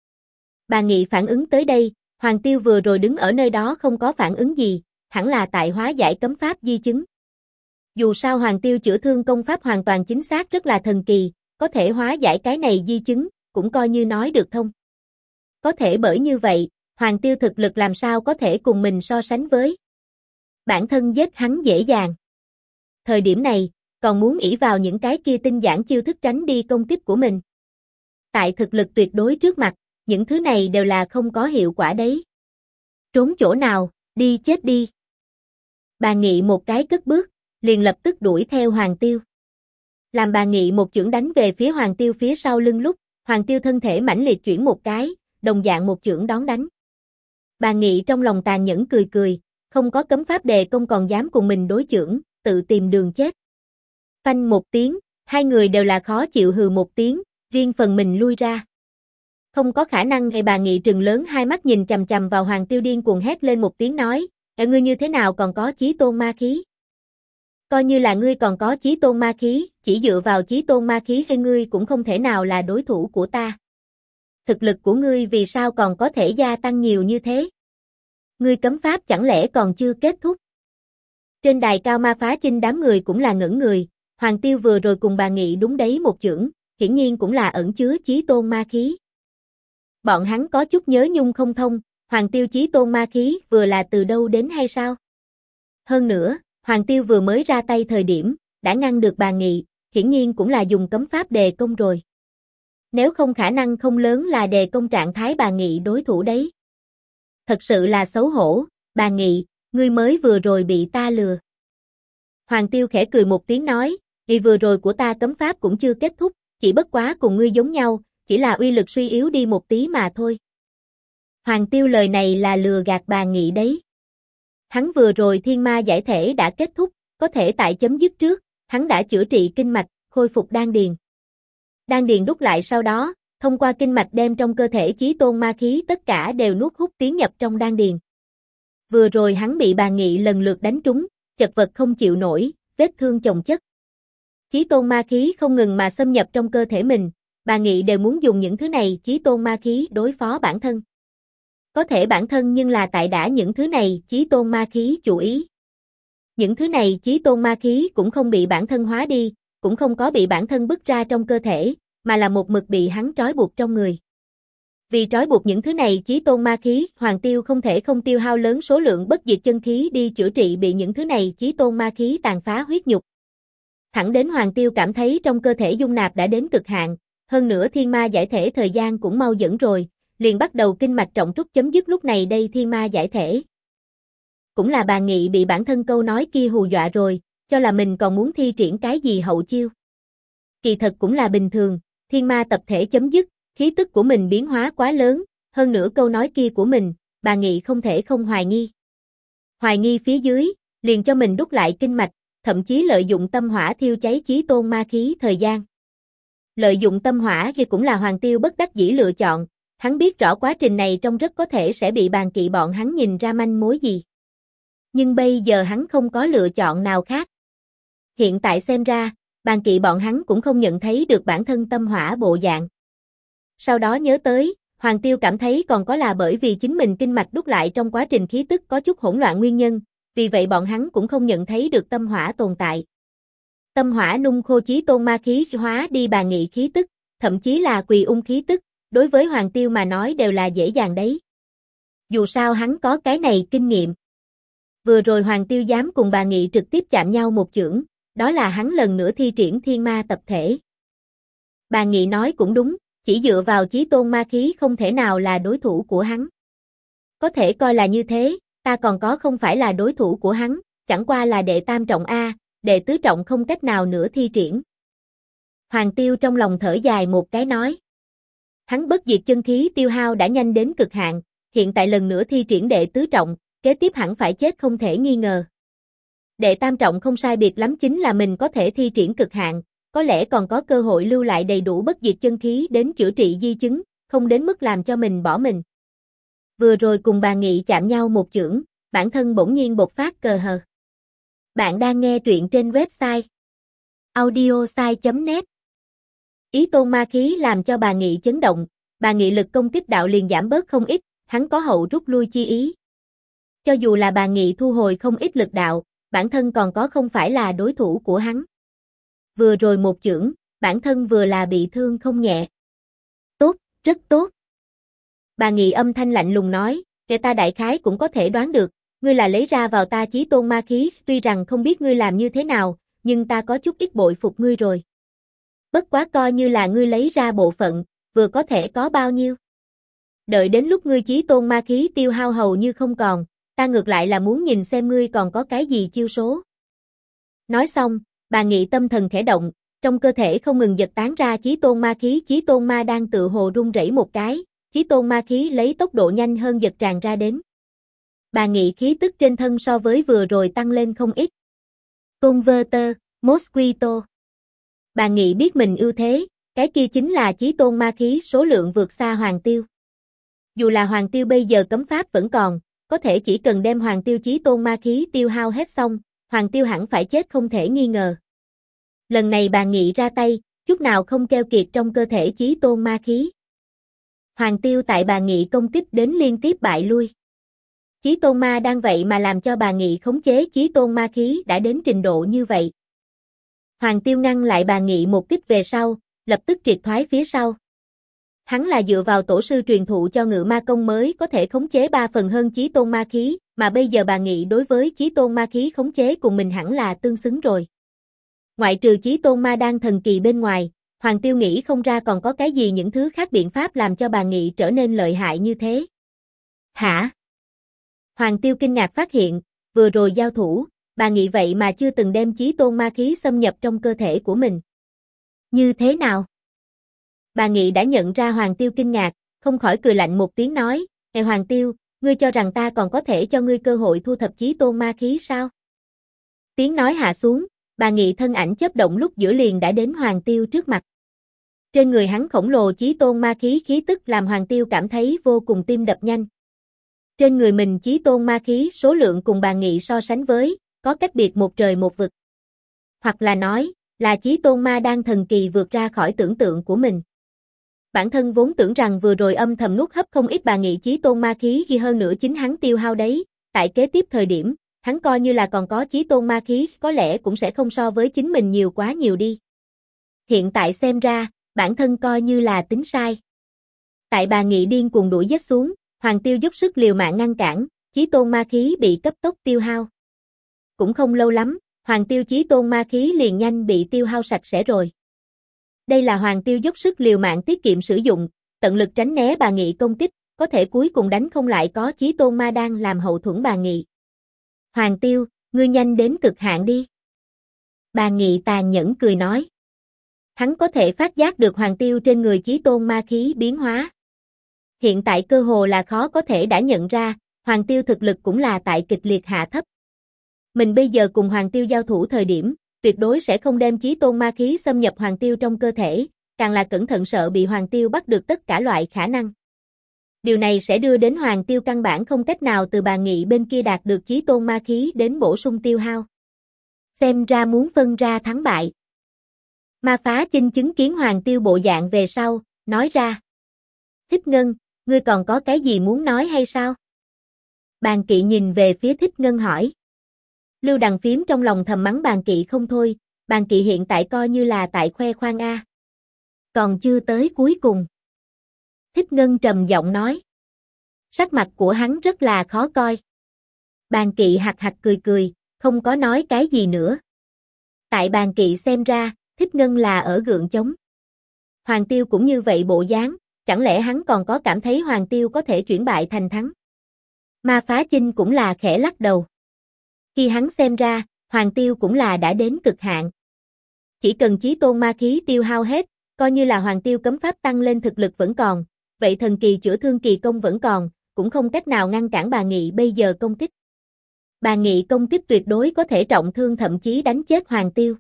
Bà Nghị phản ứng tới đây, Hoàng Tiêu vừa rồi đứng ở nơi đó không có phản ứng gì, hẳn là tại hóa giải cấm pháp di chứng. Dù sao Hoàng Tiêu chữa thương công pháp hoàn toàn chính xác rất là thần kỳ, có thể hóa giải cái này di chứng, cũng coi như nói được thông. Có thể bởi như vậy, Hoàng Tiêu thực lực làm sao có thể cùng mình so sánh với. Bản thân giết hắn dễ dàng. Thời điểm này, còn muốn ỷ vào những cái kia tinh giản chiêu thức tránh đi công kích của mình. Tại thực lực tuyệt đối trước mặt, những thứ này đều là không có hiệu quả đấy. Trốn chỗ nào, đi chết đi. Bà Nghị một cái cất bước, liền lập tức đuổi theo Hoàng Tiêu. Làm bà Nghị một chưởng đánh về phía Hoàng Tiêu phía sau lưng lúc, Hoàng Tiêu thân thể mãnh liệt chuyển một cái, đồng dạng một chưởng đón đánh. Bà Nghị trong lòng tàn nhẫn cười cười, không có cấm pháp đề công còn dám cùng mình đối chưởng, tự tìm đường chết. Phanh một tiếng, hai người đều là khó chịu hừ một tiếng, riêng phần mình lui ra. Không có khả năng. Hay bà Nghị trừng lớn hai mắt nhìn chằm chằm vào Hoàng Tiêu điên cuồng hét lên một tiếng nói, ngươi như thế nào còn có chí tôn ma khí? Coi như là ngươi còn có chí tôn ma khí, chỉ dựa vào chí tôn ma khí hay ngươi cũng không thể nào là đối thủ của ta. Thực lực của ngươi vì sao còn có thể gia tăng nhiều như thế? Ngươi cấm pháp chẳng lẽ còn chưa kết thúc? Trên đài cao ma phá chinh đám người cũng là ngẩn người, Hoàng Tiêu vừa rồi cùng bà Nghị đúng đấy một chưởng, hiển nhiên cũng là ẩn chứa chí tôn ma khí. Bọn hắn có chút nhớ nhung không thông, Hoàng Tiêu chí tôn ma khí vừa là từ đâu đến hay sao? Hơn nữa, Hoàng Tiêu vừa mới ra tay thời điểm, đã ngăn được bà Nghị, hiển nhiên cũng là dùng cấm pháp đề công rồi. Nếu không khả năng không lớn là đề công trạng thái bà Nghị đối thủ đấy. Thật sự là xấu hổ, bà Nghị, ngươi mới vừa rồi bị ta lừa. Hoàng Tiêu khẽ cười một tiếng nói, vì vừa rồi của ta cấm pháp cũng chưa kết thúc, chỉ bất quá cùng ngươi giống nhau, chỉ là uy lực suy yếu đi một tí mà thôi. Hoàng Tiêu lời này là lừa gạt bà Nghị đấy. Hắn vừa rồi thiên ma giải thể đã kết thúc, có thể tại chấm dứt trước, hắn đã chữa trị kinh mạch, khôi phục đan điền. Đan điền đúc lại sau đó, thông qua kinh mạch đem trong cơ thể chí tôn ma khí tất cả đều nuốt hút tiến nhập trong đan điền. Vừa rồi hắn bị bà Nghị lần lượt đánh trúng, chật vật không chịu nổi, vết thương chồng chất. Chí tôn ma khí không ngừng mà xâm nhập trong cơ thể mình, bà Nghị đều muốn dùng những thứ này chí tôn ma khí đối phó bản thân. Có thể bản thân nhưng là tại đã những thứ này chí tôn ma khí chủ ý. Những thứ này chí tôn ma khí cũng không bị bản thân hóa đi, cũng không có bị bản thân bứt ra trong cơ thể, mà là một mực bị hắn trói buộc trong người. Vì trói buộc những thứ này chí tôn ma khí, Hoàng Tiêu không thể không tiêu hao lớn số lượng bất diệt chân khí đi chữa trị bị những thứ này chí tôn ma khí tàn phá huyết nhục. Thẳng đến Hoàng Tiêu cảm thấy trong cơ thể dung nạp đã đến cực hạn, hơn nữa thiên ma giải thể thời gian cũng mau dẫn rồi, liền bắt đầu kinh mạch trọng trúc chấm dứt lúc này đây thiên ma giải thể. Cũng là bà Nghị bị bản thân câu nói kia hù dọa rồi, cho là mình còn muốn thi triển cái gì hậu chiêu. Kỳ thật cũng là bình thường, thiên ma tập thể chấm dứt, khí tức của mình biến hóa quá lớn, hơn nữa câu nói kia của mình, bà Nghị không thể không hoài nghi. Hoài nghi phía dưới, liền cho mình đúc lại kinh mạch, thậm chí lợi dụng tâm hỏa thiêu cháy chí tôn ma khí thời gian. Lợi dụng tâm hỏa kia cũng là Hoàng Tiêu bất đắc dĩ lựa chọn, hắn biết rõ quá trình này trong rất có thể sẽ bị bàn kỵ bọn hắn nhìn ra manh mối gì. Nhưng bây giờ hắn không có lựa chọn nào khác. Hiện tại xem ra, Bàn kỵ bọn hắn cũng không nhận thấy được bản thân tâm hỏa bộ dạng. Sau đó nhớ tới, Hoàng Tiêu cảm thấy còn có là bởi vì chính mình kinh mạch đúc lại trong quá trình khí tức có chút hỗn loạn nguyên nhân, vì vậy bọn hắn cũng không nhận thấy được tâm hỏa tồn tại. Tâm hỏa nung khô Chí Tôn ma khí hóa đi Bàn Nghị khí tức, thậm chí là Quỳ Ung khí tức, đối với Hoàng Tiêu mà nói đều là dễ dàng đấy. Dù sao hắn có cái này kinh nghiệm. Vừa rồi Hoàng Tiêu dám cùng Bàn Nghị trực tiếp chạm nhau một chưởng, đó là hắn lần nữa thi triển thiên ma tập thể. Bàn Nghị nói cũng đúng, chỉ dựa vào Chí Tôn ma khí không thể nào là đối thủ của hắn. Có thể coi là như thế, ta còn có không phải là đối thủ của hắn, chẳng qua là đệ tam trọng A, đệ tứ trọng không cách nào nữa thi triển. Hoàng Tiêu trong lòng thở dài một cái nói. Hắn bất diệt chân khí tiêu hao đã nhanh đến cực hạn, hiện tại lần nữa thi triển đệ tứ trọng, kế tiếp hẳn phải chết không thể nghi ngờ. Đệ tam trọng không sai biệt lắm chính là mình có thể thi triển cực hạn, có lẽ còn có cơ hội lưu lại đầy đủ bất diệt chân khí đến chữa trị di chứng, không đến mức làm cho mình bỏ mình. Vừa rồi cùng Bàn Nghị chạm nhau một chưởng, bản thân bỗng nhiên bộc phát cờ hờ. Bạn đang nghe truyện trên website audiosai.net. Ý tôn ma khí làm cho Bàn Nghị chấn động, Bàn Nghị lực công kích đạo liền giảm bớt không ít, hắn có hậu rút lui chi ý. Cho dù là Bàn Nghị thu hồi không ít lực đạo, bản thân còn có không phải là đối thủ của hắn. Vừa rồi một chưởng, bản thân vừa là bị thương không nhẹ. Tốt, rất tốt. Bàn Nghị âm thanh lạnh lùng nói, kẻ ta đại khái cũng có thể đoán được, ngươi là lấy ra vào ta Chí Tôn ma khí, tuy rằng không biết ngươi làm như thế nào, nhưng ta có chút ít bội phục ngươi rồi. Bất quá coi như là ngươi lấy ra bộ phận, vừa có thể có bao nhiêu. Đợi đến lúc ngươi Chí Tôn ma khí tiêu hao hầu như không còn, ta ngược lại là muốn nhìn xem ngươi còn có cái gì chiêu số. Nói xong, Bàn Nghị tâm thần khẽ động, trong cơ thể không ngừng giật tán ra Chí Tôn ma khí, Chí Tôn ma đang tự hồ rung rẩy một cái, Chí Tôn ma khí lấy tốc độ nhanh hơn giật tràn ra đến. Bàn Nghị khí tức trên thân so với vừa rồi tăng lên không ít. Converter, Mosquito. Bàn Nghị biết mình ưu thế, cái kia chính là Chí Tôn ma khí số lượng vượt xa Hoàng Tiêu. Dù là Hoàng Tiêu bây giờ cấm pháp vẫn còn, có thể chỉ cần đem Hoàng Tiêu Chí Tôn ma khí tiêu hao hết xong, Hoàng Tiêu hẳn phải chết không thể nghi ngờ. Lần này Bàn Nghị ra tay, chút nào không keo kiệt trong cơ thể Chí Tôn ma khí. Hoàng Tiêu tại Bàn Nghị công kích đến liên tiếp bại lui. Chí Tôn ma đang vậy mà làm cho Bàn Nghị khống chế Chí Tôn ma khí đã đến trình độ như vậy. Hoàng Tiêu ngăn lại Bàn Nghị một kích về sau, lập tức triệt thoái phía sau. Hắn là dựa vào tổ sư truyền thụ cho Ngự Ma Công mới có thể khống chế 3 phần hơn Chí Tôn ma khí, mà bây giờ Bàn Nghị đối với Chí Tôn ma khí khống chế cùng mình hẳn là tương xứng rồi. Ngoại trừ Chí Tôn ma đang thần kỳ bên ngoài, Hoàng Tiêu nghĩ không ra còn có cái gì những thứ khác biện pháp làm cho Bàn Nghị trở nên lợi hại như thế. Hả? Hoàng Tiêu kinh ngạc phát hiện, vừa rồi giao thủ, Bàn Nghị vậy mà chưa từng đem Chí Tôn ma khí xâm nhập trong cơ thể của mình. Như thế nào? Bàn Nghị đã nhận ra Hoàng Tiêu kinh ngạc, không khỏi cười lạnh một tiếng nói, "Ê Hoàng Tiêu, ngươi cho rằng ta còn có thể cho ngươi cơ hội thu thập Chí Tôn ma khí sao?" Tiếng nói hạ xuống, Bàn Nghị thân ảnh chớp động lúc giữa liền đã đến Hoàng Tiêu trước mặt. Trên người hắn khổng lồ Chí Tôn ma khí khí tức làm Hoàng Tiêu cảm thấy vô cùng tim đập nhanh. Trên người mình Chí Tôn ma khí số lượng cùng Bàn Nghị so sánh với, có cách biệt một trời một vực. Hoặc là nói, là Chí Tôn ma đang thần kỳ vượt ra khỏi tưởng tượng của mình. Bản thân vốn tưởng rằng vừa rồi âm thầm nuốt hấp không ít Bàn Nghị Chí Tôn ma khí ghi hơn nữa chính hắn tiêu hao đấy, tại kế tiếp thời điểm, hắn coi như là còn có Chí Tôn ma khí có lẽ cũng sẽ không so với chính mình nhiều quá nhiều đi. Hiện tại xem ra, bản thân coi như là tính sai. Tại Bàn Nghị điên cuồng đuổi giết xuống, Hoàng Tiêu dốc sức liều mạng ngăn cản, Chí Tôn ma khí bị cấp tốc tiêu hao. Cũng không lâu lắm, Hoàng Tiêu Chí Tôn ma khí liền nhanh bị tiêu hao sạch sẽ rồi. Đây là Hoàng Tiêu dốc sức liều mạng tiết kiệm sử dụng, tận lực tránh né Bàn Nghị công kích, có thể cuối cùng đánh không lại có Chí Tôn ma đang làm hậu thuẫn Bàn Nghị. Hoàng Tiêu, ngươi nhanh đến cực hạn đi. Bàn Nghị tàn nhẫn cười nói. Hắn có thể phát giác được Hoàng Tiêu trên người Chí Tôn ma khí biến hóa. Hiện tại cơ hồ là khó có thể đã nhận ra, Hoàng Tiêu thực lực cũng là tại kịch liệt hạ thấp. Mình bây giờ cùng Hoàng Tiêu giao thủ thời điểm, tuyệt đối sẽ không đem Chí Tôn ma khí xâm nhập Hoàng Tiêu trong cơ thể, càng là cẩn thận sợ bị Hoàng Tiêu bắt được tất cả loại khả năng. Điều này sẽ đưa đến Hoàng Tiêu căn bản không cách nào từ Bàn Nghị bên kia đạt được Chí Tôn ma khí đến bổ sung tiêu hao. Xem ra muốn phân ra thắng bại. Ma Phá Chinh chứng kiến Hoàng Tiêu bộ dạng về sau, nói ra. Thích Ngân, ngươi còn có cái gì muốn nói hay sao? Bàn Kỵ nhìn về phía Thích Ngân hỏi. Lưu Đằng Phím trong lòng thầm mắng Bàn Kỵ không thôi, Bàn Kỵ hiện tại coi như là tại khoe khoang a. Còn chưa tới cuối cùng. Thích Ngân trầm giọng nói. Sắc mặt của hắn rất là khó coi. Bàn Kỵ hạc hạc cười cười, không có nói cái gì nữa. Tại Bàn Kỵ xem ra, Thích Ngân là ở gượng chống. Hoàng Tiêu cũng như vậy bộ dáng, chẳng lẽ hắn còn có cảm thấy Hoàng Tiêu có thể chuyển bại thành thắng? Ma Phá Chinh cũng là khẽ lắc đầu. Khi hắn xem ra, Hoàng Tiêu cũng là đã đến cực hạn. Chỉ cần chí tôn ma khí tiêu hao hết, coi như là Hoàng Tiêu cấm pháp tăng lên thực lực vẫn còn, vậy thần kỳ chữa thương kỳ công vẫn còn, cũng không cách nào ngăn cản Bà Nghị bây giờ công kích. Bà Nghị công kích tuyệt đối có thể trọng thương thậm chí đánh chết Hoàng Tiêu.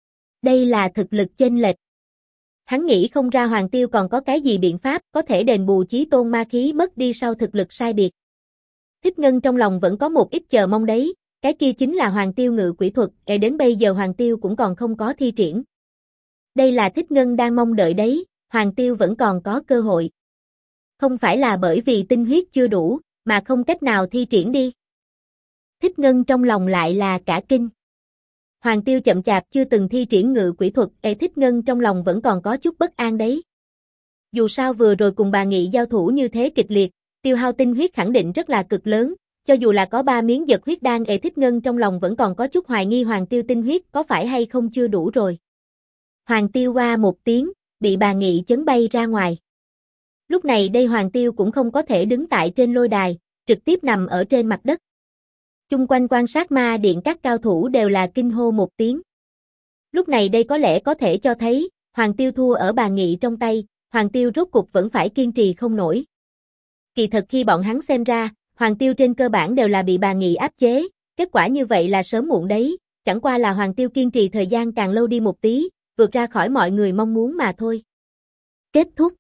Đây là thực lực chênh lệch. Hắn nghĩ không ra Hoàng Tiêu còn có cái gì biện pháp có thể đền bù chí tôn ma khí mất đi sau thực lực sai biệt. Thích Ngân trong lòng vẫn có một ít chờ mong đấy, cái kia chính là Hoàng Tiêu ngự quỷ thuật, đến bây giờ Hoàng Tiêu cũng còn không có thi triển. Đây là Thích Ngân đang mong đợi đấy, Hoàng Tiêu vẫn còn có cơ hội. Không phải là bởi vì tinh huyết chưa đủ, mà không cách nào thi triển đi. Thích Ngân trong lòng lại là cả kinh. Hoàng Tiêu chậm chạp chưa từng thi triển ngự quỷ thuật, Thích Ngân trong lòng vẫn còn có chút bất an đấy. Dù sao vừa rồi cùng Bà Nghị giao thủ như thế kịch liệt, tiêu hao tinh huyết khẳng định rất là cực lớn, cho dù là có 3 miếng dật huyết đan, Thích Ngân trong lòng vẫn còn có chút hoài nghi Hoàng Tiêu tinh huyết có phải hay không chưa đủ rồi. Hoàng Tiêu qua một tiếng, bị Bà Nghị chấn bay ra ngoài. Lúc này đây Hoàng Tiêu cũng không có thể đứng tại trên lôi đài, trực tiếp nằm ở trên mặt đất. Chung quanh quan sát ma điện các cao thủ đều là kinh hô một tiếng. Lúc này đây có lẽ có thể cho thấy, Hoàng Tiêu thua ở Bà Nghị trong tay, Hoàng Tiêu rốt cục vẫn phải kiên trì không nổi. Kỳ thật khi bọn hắn xem ra, Hoàng Tiêu trên cơ bản đều là bị Bà Nghị áp chế, kết quả như vậy là sớm muộn đấy, chẳng qua là Hoàng Tiêu kiên trì thời gian càng lâu đi một tí, vượt ra khỏi mọi người mong muốn mà thôi. Kết thúc.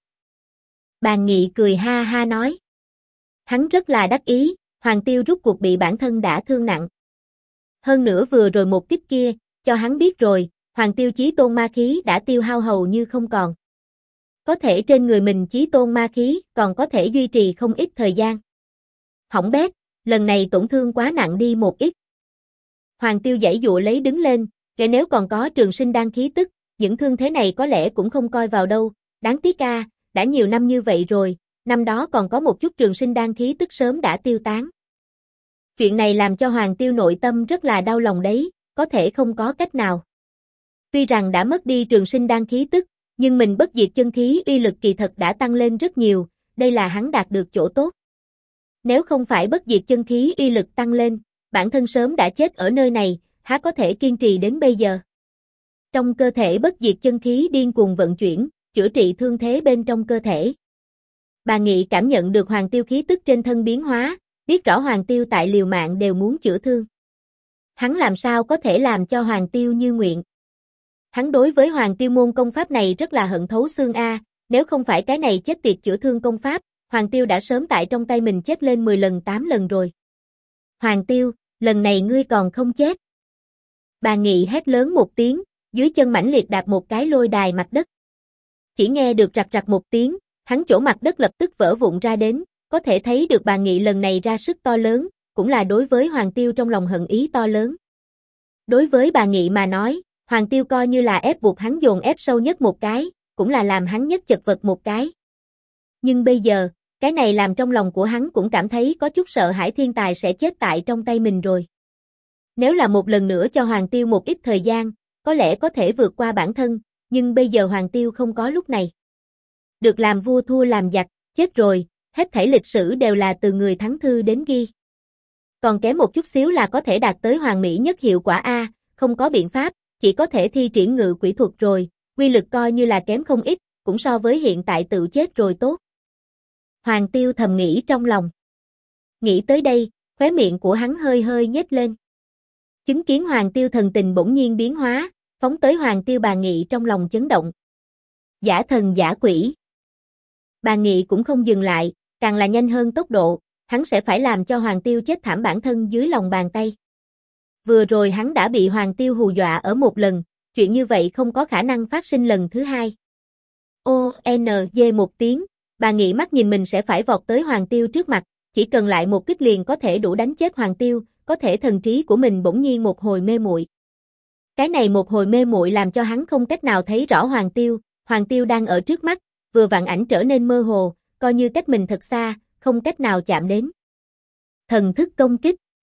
Bà Nghị cười ha ha nói. Hắn rất là đắc ý, Hoàng Tiêu rút cuộc bị bản thân đã thương nặng. Hơn nữa vừa rồi một kích kia, cho hắn biết rồi, Hoàng Tiêu chí tôn ma khí đã tiêu hao hầu như không còn. Có thể trên người mình chí tôn ma khí còn có thể duy trì không ít thời gian. Hỏng bét, lần này tổn thương quá nặng đi một ít. Hoàng Tiêu giãy dụa lấy đứng lên, kể nếu còn có trường sinh đan khí tức, những thương thế này có lẽ cũng không coi vào đâu, đáng tiếc a, đã nhiều năm như vậy rồi, năm đó còn có một chút trường sinh đan khí tức sớm đã tiêu tán. Chuyện này làm cho Hoàng Tiêu nội tâm rất là đau lòng đấy, có thể không có cách nào. Tuy rằng đã mất đi trường sinh đan khí tức, nhưng mình bất diệt chân khí uy lực kỳ thật đã tăng lên rất nhiều, đây là hắn đạt được chỗ tốt. Nếu không phải bất diệt chân khí uy lực tăng lên, bản thân sớm đã chết ở nơi này, há có thể kiên trì đến bây giờ. Trong cơ thể bất diệt chân khí điên cuồng vận chuyển, chữa trị thương thế bên trong cơ thể. Bà Nghị cảm nhận được Hoàng Tiêu khí tức trên thân biến hóa, biết rõ Hoàng Tiêu tại liều mạng đều muốn chữa thương. Hắn làm sao có thể làm cho Hoàng Tiêu như nguyện. Hắn đối với Hoàng Tiêu môn công pháp này rất là hận thấu xương a, nếu không phải cái này chết tiệt chữa thương công pháp, Hoàng Tiêu đã sớm tại trong tay mình chết lên 10 lần 8 lần rồi. Hoàng Tiêu, lần này ngươi còn không chết. Bà Nghị hét lớn một tiếng, dưới chân mãnh liệt đạp một cái lôi đài mặt đất. Chỉ nghe được rạc rạc một tiếng, hắn chỗ mặt đất lập tức vỡ vụn ra đến, có thể thấy được Bà Nghị lần này ra sức to lớn, cũng là đối với Hoàng Tiêu trong lòng hận ý to lớn. Đối với Bà Nghị mà nói, Hoàng Tiêu coi như là ép buộc hắn dồn ép sâu nhất một cái, cũng là làm hắn nhất chật vật một cái. Nhưng bây giờ, cái này làm trong lòng của hắn cũng cảm thấy có chút sợ hãi thiên tài sẽ chết tại trong tay mình rồi. Nếu là một lần nữa cho Hoàng Tiêu một ít thời gian, có lẽ có thể vượt qua bản thân, nhưng bây giờ Hoàng Tiêu không có lúc này. Được làm vua thua làm giặc, chết rồi, hết thảy lịch sử đều là từ người thắng thư đến ghi. Còn kém một chút xíu là có thể đạt tới hoàn mỹ nhất hiệu quả A, không có biện pháp, chỉ có thể thi triển ngự quỷ thuật rồi, quy lực coi như là kém không ít, cũng so với hiện tại tự chết rồi tốt. Hoàng Tiêu thầm nghĩ trong lòng. Nghĩ tới đây, khóe miệng của hắn hơi hơi nhếch lên. Chứng kiến Hoàng Tiêu thần tình bỗng nhiên biến hóa, phóng tới Hoàng Tiêu Bà Nghị trong lòng chấn động. Giả thần giả quỷ. Bà Nghị cũng không dừng lại, càng là nhanh hơn tốc độ, hắn sẽ phải làm cho Hoàng Tiêu chết thảm bản thân dưới lòng bàn tay. Vừa rồi hắn đã bị Hoàng Tiêu hù dọa ở một lần, chuyện như vậy không có khả năng phát sinh lần thứ hai. ONG một tiếng, bà nghĩ mắt nhìn mình sẽ phải vọt tới Hoàng Tiêu trước mặt, chỉ cần lại một kích liền có thể đủ đánh chết Hoàng Tiêu, có thể thần trí của mình bỗng nhiên một hồi mê muội. Cái này một hồi mê muội làm cho hắn không cách nào thấy rõ Hoàng Tiêu đang ở trước mắt, vừa vặn ảnh trở nên mơ hồ, coi như cách mình thật xa, không cách nào chạm đến. Thần thức công kích.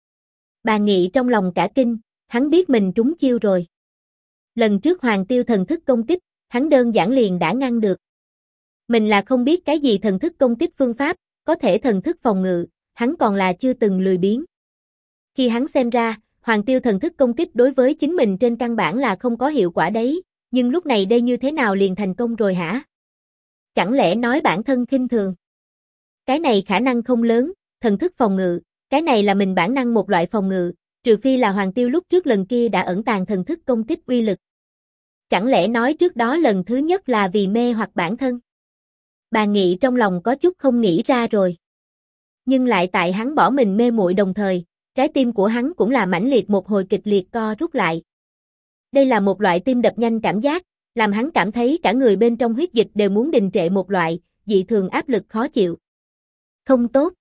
Bà Nghị trong lòng cả kinh, hắn biết mình trúng chiêu rồi. Lần trước Hoàng Tiêu thần thức công kích, hắn đơn giản liền đã ngăn được. Mình là không biết cái gì thần thức công kích phương pháp, có thể thần thức phòng ngự, hắn còn là chưa từng lười biếng. Khi hắn xem ra, Hoàng Tiêu thần thức công kích đối với chính mình trên căn bản là không có hiệu quả đấy, nhưng lúc này đây như thế nào liền thành công rồi hả? Chẳng lẽ nói bản thân khinh thường? Cái này khả năng không lớn, thần thức phòng ngự, cái này là mình bản năng một loại phòng ngự, trừ phi là Hoàng Tiêu lúc trước lần kia đã ẩn tàng thần thức công kích uy lực. Chẳng lẽ nói trước đó lần thứ nhất là vì mê hoặc bản thân? Bà Nghị trong lòng có chút không nghĩ ra rồi. Nhưng lại tại hắn bỏ mình mê muội đồng thời, trái tim của hắn cũng là mãnh liệt một hồi kịch liệt co rút lại. Đây là một loại tim đập nhanh cảm giác, làm hắn cảm thấy cả người bên trong huyết dịch đều muốn đình trệ một loại, dị thường áp lực khó chịu. Không tốt.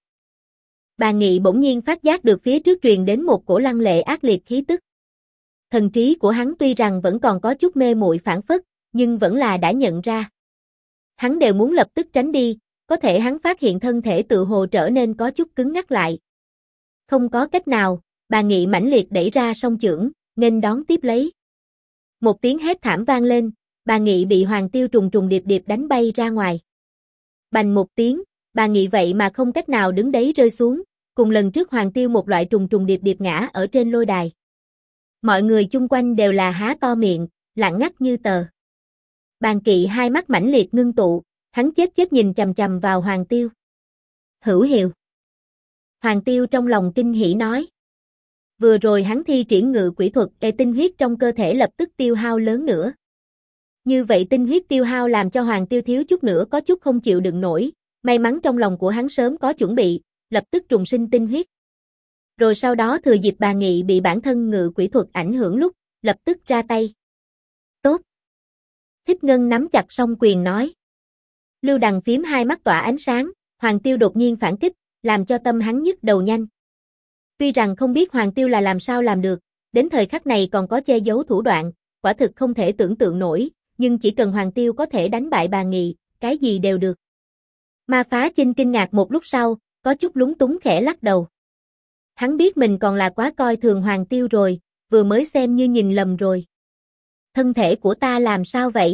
Bà Nghị bỗng nhiên phát giác được phía trước truyền đến một cổ lăng lệ ác liệt khí tức. Thần trí của hắn tuy rằng vẫn còn có chút mê muội phảng phất, nhưng vẫn là đã nhận ra. Hắn đều muốn lập tức tránh đi, có thể hắn phát hiện thân thể tự hồ trở nên có chút cứng ngắc lại. Không có cách nào, bà Nghị mãnh liệt đẩy ra song chưởng, nghênh đón tiếp lấy. Một tiếng hét thảm vang lên, bà Nghị bị Hoàng Tiêu trùng trùng điệp điệp đánh bay ra ngoài. Bành một tiếng, bà Nghị vậy mà không cách nào đứng đấy rơi xuống, cùng lần trước Hoàng Tiêu một loại trùng trùng điệp điệp ngã ở trên lôi đài. Mọi người chung quanh đều là há to miệng, lặng ngắt như tờ. Bàn Kỵ hai mắt mãnh liệt ngưng tụ, hắn chết nhìn chằm chằm vào Hoàng Tiêu. Hữu hiệu. Hoàng Tiêu trong lòng kinh hỉ nói. Vừa rồi hắn thi triển ngự quỷ thuật, tinh huyết trong cơ thể lập tức tiêu hao lớn nữa. Như vậy tinh huyết tiêu hao làm cho Hoàng Tiêu thiếu chút nữa có chút không chịu đựng nổi, may mắn trong lòng của hắn sớm có chuẩn bị, lập tức trùng sinh tinh huyết. Rồi sau đó thừa dịp bà Nghị bị bản thân ngự quỷ thuật ảnh hưởng lúc, lập tức ra tay. Tốt. Thích Ngân nắm chặt song quyền nói. Lưu Đằng phím hai mắt tỏa ánh sáng, Hoàng Tiêu đột nhiên phản kích, làm cho tâm hắn nhức đầu nhanh. Tuy rằng không biết Hoàng Tiêu là làm sao làm được, đến thời khắc này còn có che giấu thủ đoạn, quả thực không thể tưởng tượng nổi, nhưng chỉ cần Hoàng Tiêu có thể đánh bại bà Nghị, cái gì đều được. Ma Phá Chinh kinh ngạc một lúc sau, có chút lúng túng khẽ lắc đầu. Hắn biết mình còn là quá coi thường Hoàng Tiêu rồi, vừa mới xem như nhìn lầm rồi. Thân thể của ta làm sao vậy?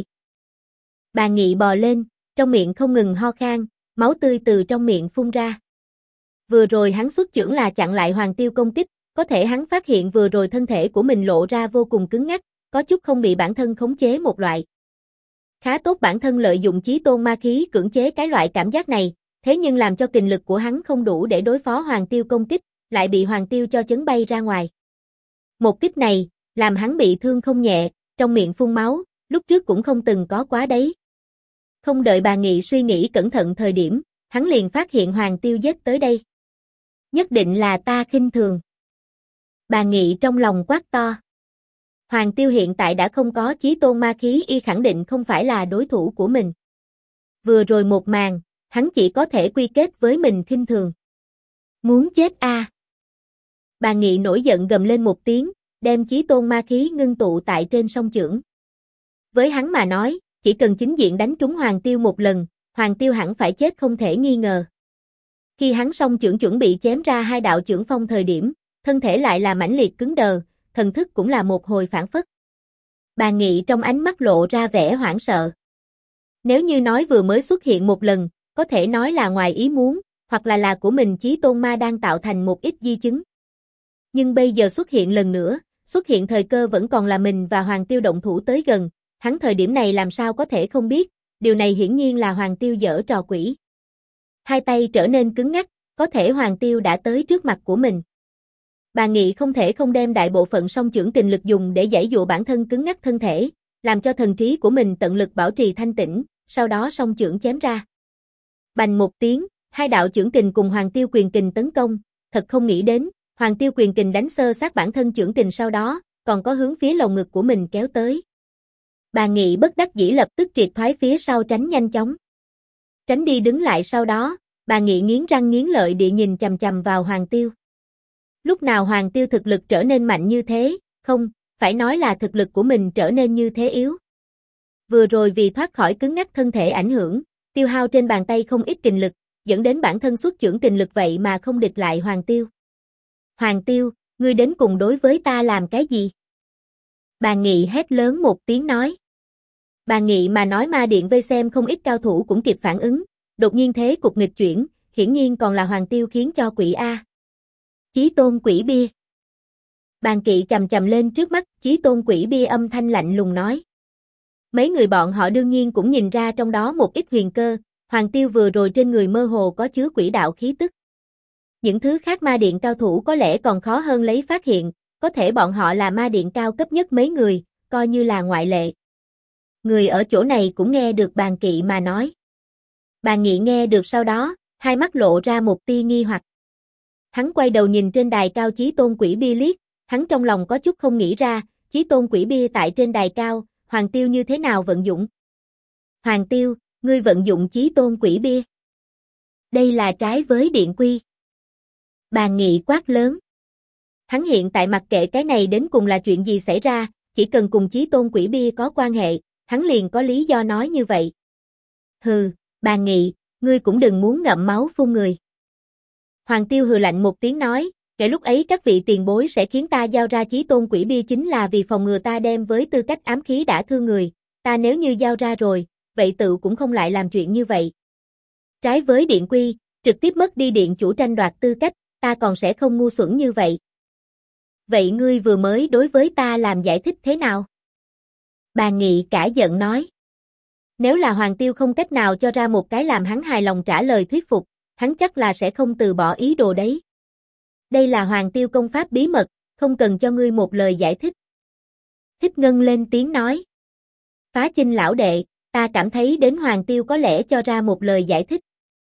Bà Nghị bò lên, trong miệng không ngừng ho khan, máu tươi từ trong miệng phun ra. Vừa rồi hắn xuất chưởng là chặn lại Hoàng Tiêu công kích, có thể hắn phát hiện vừa rồi thân thể của mình lộ ra vô cùng cứng ngắc, có chút không bị bản thân khống chế một loại. Khá tốt bản thân lợi dụng chí tôn ma khí cưỡng chế cái loại cảm giác này, thế nhưng làm cho kình lực của hắn không đủ để đối phó Hoàng Tiêu công kích, lại bị Hoàng Tiêu cho chấn bay ra ngoài. Một kích này, làm hắn bị thương không nhẹ, trong miệng phun máu, lúc trước cũng không từng có quá đấy. Không đợi bà Nghị suy nghĩ cẩn thận thời điểm, hắn liền phát hiện Hoàng Tiêu giết tới đây. Nhất định là ta khinh thường. Bà Nghị trong lòng quát to. Hoàng Tiêu hiện tại đã không có chí tôn ma khí, y khẳng định không phải là đối thủ của mình. Vừa rồi một màn, hắn chỉ có thể quy kết với mình khinh thường. Muốn chết a! Bà Nghị nổi giận gầm lên một tiếng, đem chí tôn ma khí ngưng tụ tại trên song chưởng. Với hắn mà nói, chỉ cần chính diện đánh trúng Hoàng Tiêu một lần, Hoàng Tiêu hẳn phải chết không thể nghi ngờ. Khi hắn song chưởng chuẩn bị chém ra hai đạo chưởng phong thời điểm, thân thể lại là mãnh liệt cứng đờ, thần thức cũng là một hồi phản phất. Bà Nghị trong ánh mắt lộ ra vẻ hoảng sợ. Nếu như nói vừa mới xuất hiện một lần, có thể nói là ngoài ý muốn, hoặc là của mình chí tôn ma đang tạo thành một ít di chứng. Nhưng bây giờ xuất hiện lần nữa, xuất hiện thời cơ vẫn còn là mình và Hoàng Tiêu động thủ tới gần, hắn thời điểm này làm sao có thể không biết, điều này hiển nhiên là Hoàng Tiêu giở trò quỷ. Hai tay trở nên cứng ngắc, có thể Hoàng Tiêu đã tới trước mặt của mình. Bà Nghị không thể không đem đại bộ phận song chưởng kình lực dùng để giãy dụa bản thân cứng ngắc thân thể, làm cho thần trí của mình tận lực bảo trì thanh tĩnh, sau đó song chưởng chém ra. Bành một tiếng, hai đạo chưởng kình cùng Hoàng Tiêu quyền kình tấn công, thật không nghĩ đến, Hoàng Tiêu quyền kình đánh xơ xác bản thân chưởng kình sau đó, còn có hướng phía lồng ngực của mình kéo tới. Bà Nghị bất đắc dĩ lập tức triệt thoái phía sau tránh nhanh chóng. Tránh đi đứng lại sau đó, bà Nghị nghiến răng nghiến lợi địa nhìn chằm chằm vào Hoàng Tiêu. Lúc nào Hoàng Tiêu thực lực trở nên mạnh như thế, không, phải nói là thực lực của mình trở nên như thế yếu. Vừa rồi vì thoát khỏi cứng ngắc thân thể ảnh hưởng, tiêu hao trên bàn tay không ít kình lực, dẫn đến bản thân xuất chưởng kình lực vậy mà không địch lại Hoàng Tiêu. Hoàng Tiêu, ngươi đến cùng đối với ta làm cái gì? Bà Nghị hét lớn một tiếng nói. Bà Nghị mà nói ma điện vây xem không ít cao thủ cũng kịp phản ứng, đột nhiên thế cục nghịch chuyển, hiển nhiên còn là Hoàng Tiêu khiến cho quỷ A. Chí tôn quỷ bia. Bàn Kỵ chầm chầm lên trước mắt, Chí tôn quỷ bia âm thanh lạnh lùng nói. Mấy người bọn họ đương nhiên cũng nhìn ra trong đó một ít huyền cơ, Hoàng Tiêu vừa rồi trên người mơ hồ có chứa quỷ đạo khí tức. Những thứ khác ma điện cao thủ có lẽ còn khó hơn lấy phát hiện, có thể bọn họ là ma điện cao cấp nhất mấy người, coi như là ngoại lệ. Người ở chỗ này cũng nghe được Bàn Kỵ mà nói. Bàn Nghị nghe được sau đó, hai mắt lộ ra một tia nghi hoặc. Hắn quay đầu nhìn trên đài cao Chí tôn quỷ bia liếc, hắn trong lòng có chút không nghĩ ra, Chí tôn quỷ bia tại trên đài cao, Hoàng Tiêu như thế nào vận dụng? Hoàng Tiêu, ngươi vận dụng Chí tôn quỷ bia. Đây là trái với điện quy. Bàn Nghị quát lớn. Hắn hiện tại mặc kệ cái này đến cùng là chuyện gì xảy ra, chỉ cần cùng Chí tôn quỷ bia có quan hệ, hắn liền có lý do nói như vậy. Hừ, Bàn Nghị, ngươi cũng đừng muốn ngậm máu phun người. Hoàng Tiêu hừ lạnh một tiếng nói, kể lúc ấy các vị tiền bối sẽ khiến ta giao ra Chí tôn quỷ bia chính là vì phòng ngừa ta đem với tư cách ám khí đã thương người, ta nếu như giao ra rồi, vậy tự cũng không lại làm chuyện như vậy. Trái với điện quy, trực tiếp mất đi điện chủ tranh đoạt tư cách, ta còn sẽ không ngu xuẩn như vậy. Vậy ngươi vừa mới đối với ta làm giải thích thế nào? Bàn Nghị cả giận nói. Nếu là Hoàng Tiêu không cách nào cho ra một cái làm hắn hài lòng trả lời thuyết phục, hắn chắc là sẽ không từ bỏ ý đồ đấy. Đây là Hoàng Tiêu công pháp bí mật, không cần cho ngươi một lời giải thích. Thích Ngân lên tiếng nói. Phá Chinh lão đệ, ta cảm thấy đến Hoàng Tiêu có lẽ cho ra một lời giải thích.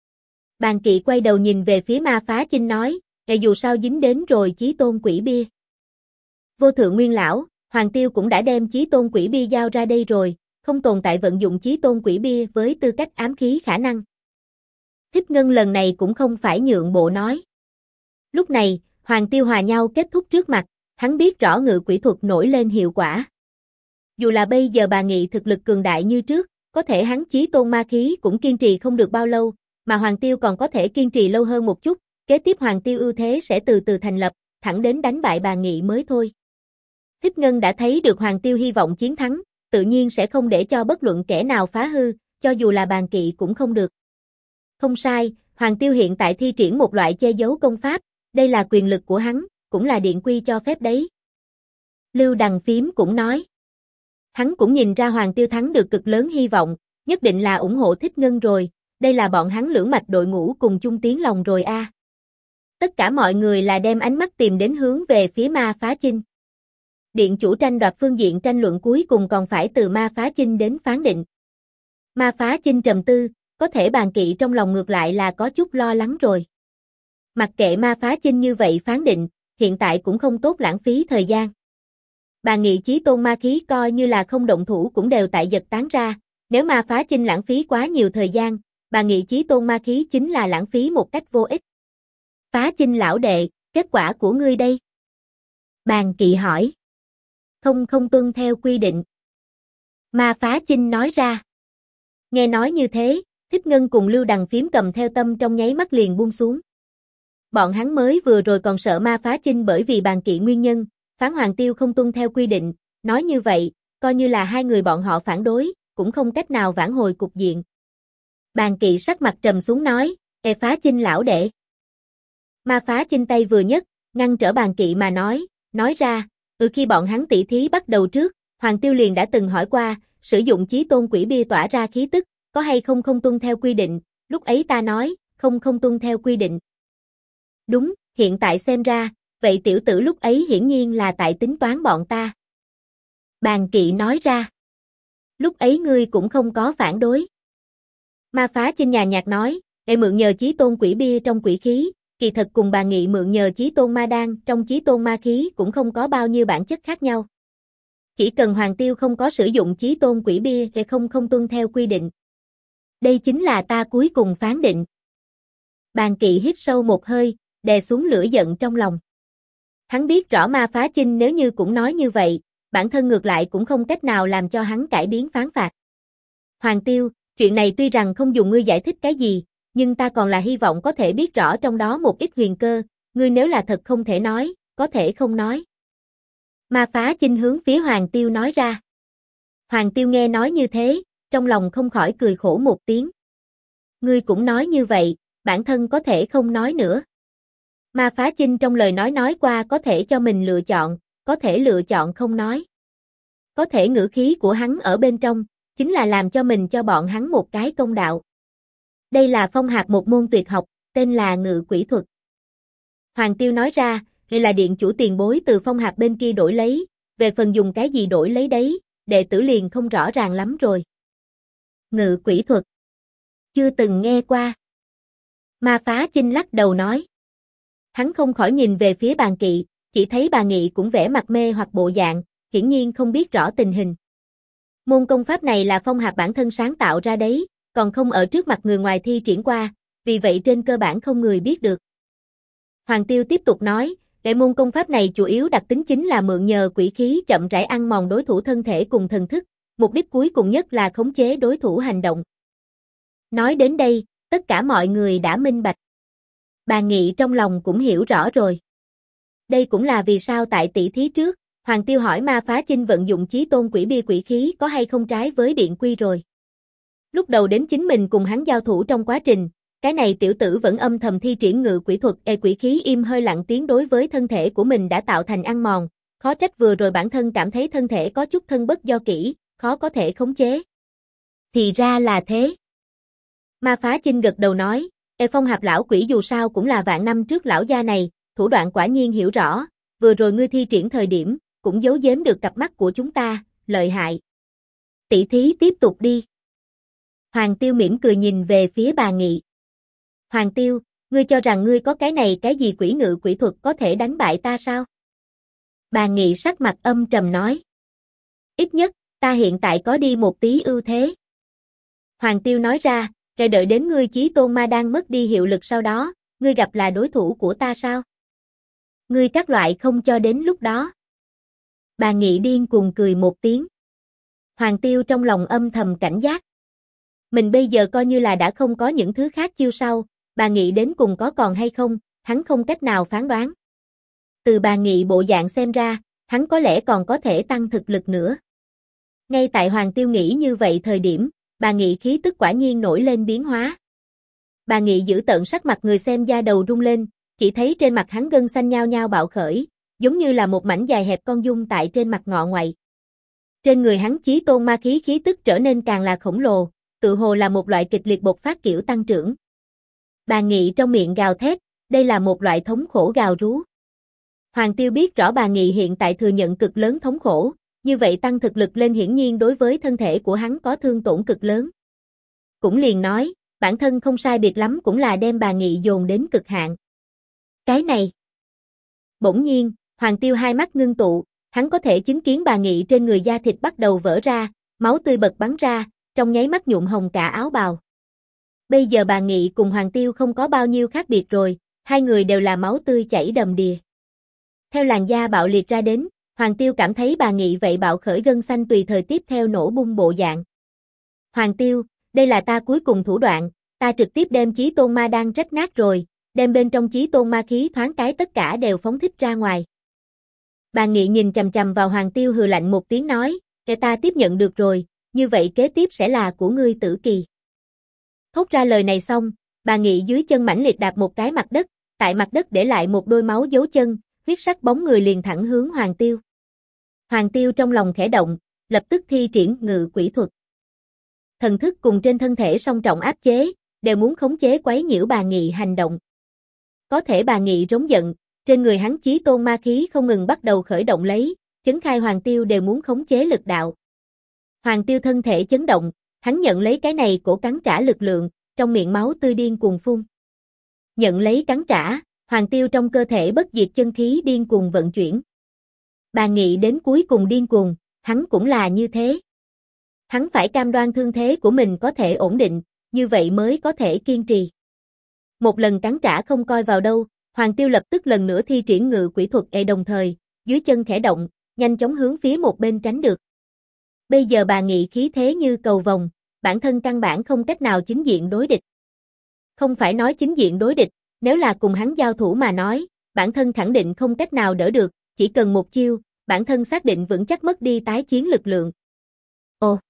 Bàn Kỵ quay đầu nhìn về phía Ma Phá Chinh nói, dù sao dính đến rồi Chí tôn quỷ bia. Vô thượng nguyên lão, Hoàng Tiêu cũng đã đem Chí tôn quỷ bia giao ra đây rồi, không tồn tại vận dụng Chí tôn quỷ bia với tư cách ám khí khả năng. Thích Ngân lần này cũng không phải nhượng bộ nói. Lúc này, Hoàng Tiêu hòa nhau kết thúc trước mặt, hắn biết rõ ngự quỷ thuật nổi lên hiệu quả. Dù là bây giờ Bà Nghị thực lực cường đại như trước, có thể hắn Chí tôn ma khí cũng kiên trì không được bao lâu, mà Hoàng Tiêu còn có thể kiên trì lâu hơn một chút, kế tiếp Hoàng Tiêu ưu thế sẽ từ từ thành lập, thẳng đến đánh bại Bà Nghị mới thôi. Thích Ngân đã thấy được Hoàng Tiêu hy vọng chiến thắng, tự nhiên sẽ không để cho bất luận kẻ nào phá hư, cho dù là Bàn Kỵ cũng không được. Không sai, Hoàng Tiêu hiện tại thi triển một loại che giấu công pháp, đây là quyền lực của hắn, cũng là điện quy cho phép đấy. Lưu Đằng Phím cũng nói. Hắn cũng nhìn ra Hoàng Tiêu thắng được cực lớn hy vọng, nhất định là ủng hộ Thích Ngân rồi, đây là bọn hắn lưỡng mạch đội ngũ cùng chung tiếng lòng rồi a. Tất cả mọi người là đem ánh mắt tìm đến hướng về phía Ma Phá Chinh. Điện chủ tranh đoạt phương diện tranh luận cuối cùng còn phải từ Ma Phá Chinh đến phán định. Ma Phá Chinh trầm tư, có thể Bàn Kỵ trong lòng ngược lại là có chút lo lắng rồi. Mặc kệ Ma Phá Chinh như vậy phán định, hiện tại cũng không tốt lãng phí thời gian. Bàn Nghị Chí tôn ma khí coi như là không động thủ cũng đều tại giật tán ra, nếu Ma Phá Chinh lãng phí quá nhiều thời gian, Bàn Nghị Chí tôn ma khí chính là lãng phí một cách vô ích. Phá Chinh lão đệ, kết quả của ngươi đây? Bàn Kỵ hỏi. Không tuân theo quy định. Ma Phá Chinh nói ra. Nghe nói như thế, Thích Ngân cùng Lưu Đằng Phím cầm theo tâm trong nháy mắt liền buông xuống. Bọn hắn mới vừa rồi còn sợ Ma Phá Chinh bởi vì Bàn Kỵ nguyên nhân, phán Hoàng Tiêu không tuân theo quy định, nói như vậy, coi như là hai người bọn họ phản đối, cũng không cách nào vãn hồi cục diện. Bàn Kỵ sắc mặt trầm xuống nói, Phá Chinh lão đệ. Ma Phá Chinh tay vừa nhấc, ngăn trở Bàn Kỵ mà nói ra, khi bọn hắn tỷ thí bắt đầu trước, Hoàng Tiêu liền đã từng hỏi qua, sử dụng Chí tôn quỷ bia tỏa ra khí tức, có hay không tuân theo quy định, lúc ấy ta nói, không tuân theo quy định. Đúng, hiện tại xem ra, vậy tiểu tử lúc ấy hiển nhiên là tại tính toán bọn ta. Bàn Kỵ nói ra. Lúc ấy ngươi cũng không có phản đối. Ma Phá Chinh nhàn nhạt nói, để mượn nhờ Chí tôn quỷ bia trong quỷ khí, kỳ thật cùng Bàn Nghị mượn nhờ Chí tôn ma đan trong Chí tôn ma khí cũng không có bao nhiêu bản chất khác nhau. Chỉ cần Hoàng Tiêu không có sử dụng chí tôn quỷ bia thì không tuân theo quy định. Đây chính là ta cuối cùng phán định. Bàn Kỵ hít sâu một hơi, đè xuống lửa giận trong lòng. Hắn biết rõ Ma Phá Chinh nếu như cũng nói như vậy, bản thân ngược lại cũng không cách nào làm cho hắn cải biến phán phạt. Hoàng Tiêu, chuyện này tuy rằng không dùng ngươi giải thích cái gì, nhưng ta còn là hy vọng có thể biết rõ trong đó một ít huyền cơ, ngươi nếu là thật không thể nói, có thể không nói. Ma Phá Chinh hướng phía Hoàng Tiêu nói ra. Hoàng Tiêu nghe nói như thế, trong lòng không khỏi cười khổ một tiếng. Ngươi cũng nói như vậy, bản thân có thể không nói nữa. Ma Phá Chinh trong lời nói qua có thể cho mình lựa chọn, có thể lựa chọn không nói. Có thể ngữ khí của hắn ở bên trong, chính là làm cho mình cho bọn hắn một cái công đạo. Đây là Phong Hạc một môn tuyệt học, tên là ngự quỷ thuật. Hoàng Tiêu nói ra, đây là điện chủ tiền bối từ Phong Hạc bên kia đổi lấy, về phần dùng cái gì đổi lấy đấy, đệ tử liền không rõ ràng lắm rồi. Ngự quỷ thuật. Chưa từng nghe qua. Ma Phá Chinh lắc đầu nói. Hắn không khỏi nhìn về phía Bàn Kỵ, chỉ thấy Bà Nghị cũng vẻ mặt mê hoặc bộ dạng, hiển nhiên không biết rõ tình hình. Môn công pháp này là Phong Hạc bản thân sáng tạo ra đấy, còn không ở trước mặt người ngoài thi triển qua, vì vậy trên cơ bản không người biết được. Hoàng Tiêu tiếp tục nói, để môn công pháp này chủ yếu đặc tính chính là mượn nhờ quỷ khí chậm rãi ăn mòn đối thủ thân thể cùng thần thức, mục đích cuối cùng nhất là khống chế đối thủ hành động. Nói đến đây, tất cả mọi người đã minh bạch. Bà Nghị trong lòng cũng hiểu rõ rồi. Đây cũng là vì sao tại tỷ thí trước, Hoàng Tiêu hỏi Ma Phá Chinh vận dụng chí tôn quỷ bia quỷ khí có hay không trái với điện quy rồi. Lúc đầu đến chính mình cùng hắn giao thủ trong quá trình, cái này tiểu tử vẫn âm thầm thi triển ngự quỷ thuật, quỷ khí im hơi lặng tiếng đối với thân thể của mình đã tạo thành ăn mòn, khó trách vừa rồi bản thân cảm thấy thân thể có chút thân bất do kỷ, khó có thể khống chế. Thì ra là thế. Ma Phá Chinh gật đầu nói, Phong Hạp lão quỷ dù sao cũng là vạn năm trước lão gia này, thủ đoạn quả nhiên hiểu rõ, vừa rồi ngươi thi triển thời điểm, cũng giấu giếm được cặp mắt của chúng ta, lợi hại. Tỷ thí tiếp tục đi. Hoàng Tiêu mỉm cười nhìn về phía Bà Nghị. Hoàng Tiêu, ngươi cho rằng ngươi có cái này cái gì quỷ ngự quỷ thuật có thể đánh bại ta sao? Bà Nghị sắc mặt âm trầm nói. Ít nhất, ta hiện tại có đi một tí ưu thế. Hoàng Tiêu nói ra, rồi đợi đến ngươi chí tôn ma đang mất đi hiệu lực sau đó, ngươi gặp là đối thủ của ta sao? Ngươi các loại không cho đến lúc đó. Bà Nghị điên cuồng cười một tiếng. Hoàng Tiêu trong lòng âm thầm cảnh giác. Mình bây giờ coi như là đã không có những thứ khác chiêu sau, Bà Nghị đến cùng có còn hay không, hắn không cách nào phán đoán. Từ Bà Nghị bộ dạng xem ra, hắn có lẽ còn có thể tăng thực lực nữa. Ngay tại Hoàng Tiêu nghĩ như vậy thời điểm, Bà Nghị khí tức quả nhiên nổi lên biến hóa. Bà Nghị giữ tợn sắc mặt người xem da đầu rung lên, chỉ thấy trên mặt hắn gân xanh nhao nhao bạo khởi, giống như là một mảnh dài hẹp con dung tại trên mặt ngọ ngoại. Trên người hắn chí tôn ma khí khí tức trở nên càng là khổng lồ, tự hồ là một loại kịch liệt bộc phát kiểu tăng trưởng. Bà Nghị trong miệng gào thét, đây là một loại thống khổ gào rú. Hoàng Tiêu biết rõ Bà Nghị hiện tại thừa nhận cực lớn thống khổ, như vậy tăng thực lực lên hiển nhiên đối với thân thể của hắn có thương tổn cực lớn. Cũng liền nói, bản thân không sai biệt lắm cũng là đem Bà Nghị dồn đến cực hạn. Cái này. Bỗng nhiên, Hoàng Tiêu hai mắt ngưng tụ, hắn có thể chứng kiến Bà Nghị trên người da thịt bắt đầu vỡ ra, máu tươi bật bắn ra, trong nháy mắt nhuộm hồng cả áo bào. Bây giờ Bà Nghị cùng Hoàng Tiêu không có bao nhiêu khác biệt rồi, hai người đều là máu tươi chảy đầm đìa. Theo làn da bạo liệt ra đến, Hoàng Tiêu cảm thấy Bà Nghị vậy bạo khởi gân xanh tùy thời tiếp theo nổ bung bộ dạng. Hoàng Tiêu, đây là ta cuối cùng thủ đoạn, ta trực tiếp đem chí tôn ma đan rách nát rồi, đem bên trong chí tôn ma khí thoáng cái tất cả đều phóng thích ra ngoài. Bà Nghị nhìn chằm chằm vào Hoàng Tiêu hừ lạnh một tiếng nói, để ta tiếp nhận được rồi, như vậy kế tiếp sẽ là của ngươi Tử Kỳ. Thốt ra lời này xong, Bà Nghị dưới chân mãnh liệt đạp một cái mặt đất, tại mặt đất để lại một đôi máu dấu chân, huyết sắc bóng người liền thẳng hướng Hoàng Tiêu. Hoàng Tiêu trong lòng khẽ động, lập tức thi triển ngự quỷ thuật. Thần thức cùng trên thân thể song trọng áp chế, đều muốn khống chế quấy nhiễu Bà Nghị hành động. Có thể Bà Nghị rống giận, trên người hắn chí tôn ma khí không ngừng bắt đầu khởi động lấy, chấn khai Hoàng Tiêu đều muốn khống chế lực đạo. Hoàng Tiêu thân thể chấn động, hắn nhận lấy cái này cổ cắn trả lực lượng, trong miệng máu tươi điên cuồng phun. Nhận lấy cắn trả, Hoàng Tiêu trong cơ thể bất diệt chân khí điên cuồng vận chuyển. Bà Nghị đến cuối cùng điên cuồng, hắn cũng là như thế. Hắn phải cam đoan thương thế của mình có thể ổn định, như vậy mới có thể kiên trì. Một lần cắn trả không coi vào đâu, Hoàng Tiêu lập tức lần nữa thi triển ngự quỷ thuật đồng thời, dưới chân khẽ động, nhanh chóng hướng phía một bên tránh được. Bây giờ Bà Nghị khí thế như cầu vồng, bản thân căn bản không cách nào chính diện đối địch. Không phải nói chính diện đối địch, nếu là cùng hắn giao thủ mà nói, bản thân khẳng định không cách nào đỡ được, chỉ cần một chiêu, bản thân xác định vững chắc mất đi tái chiến lực lượng. Ồ!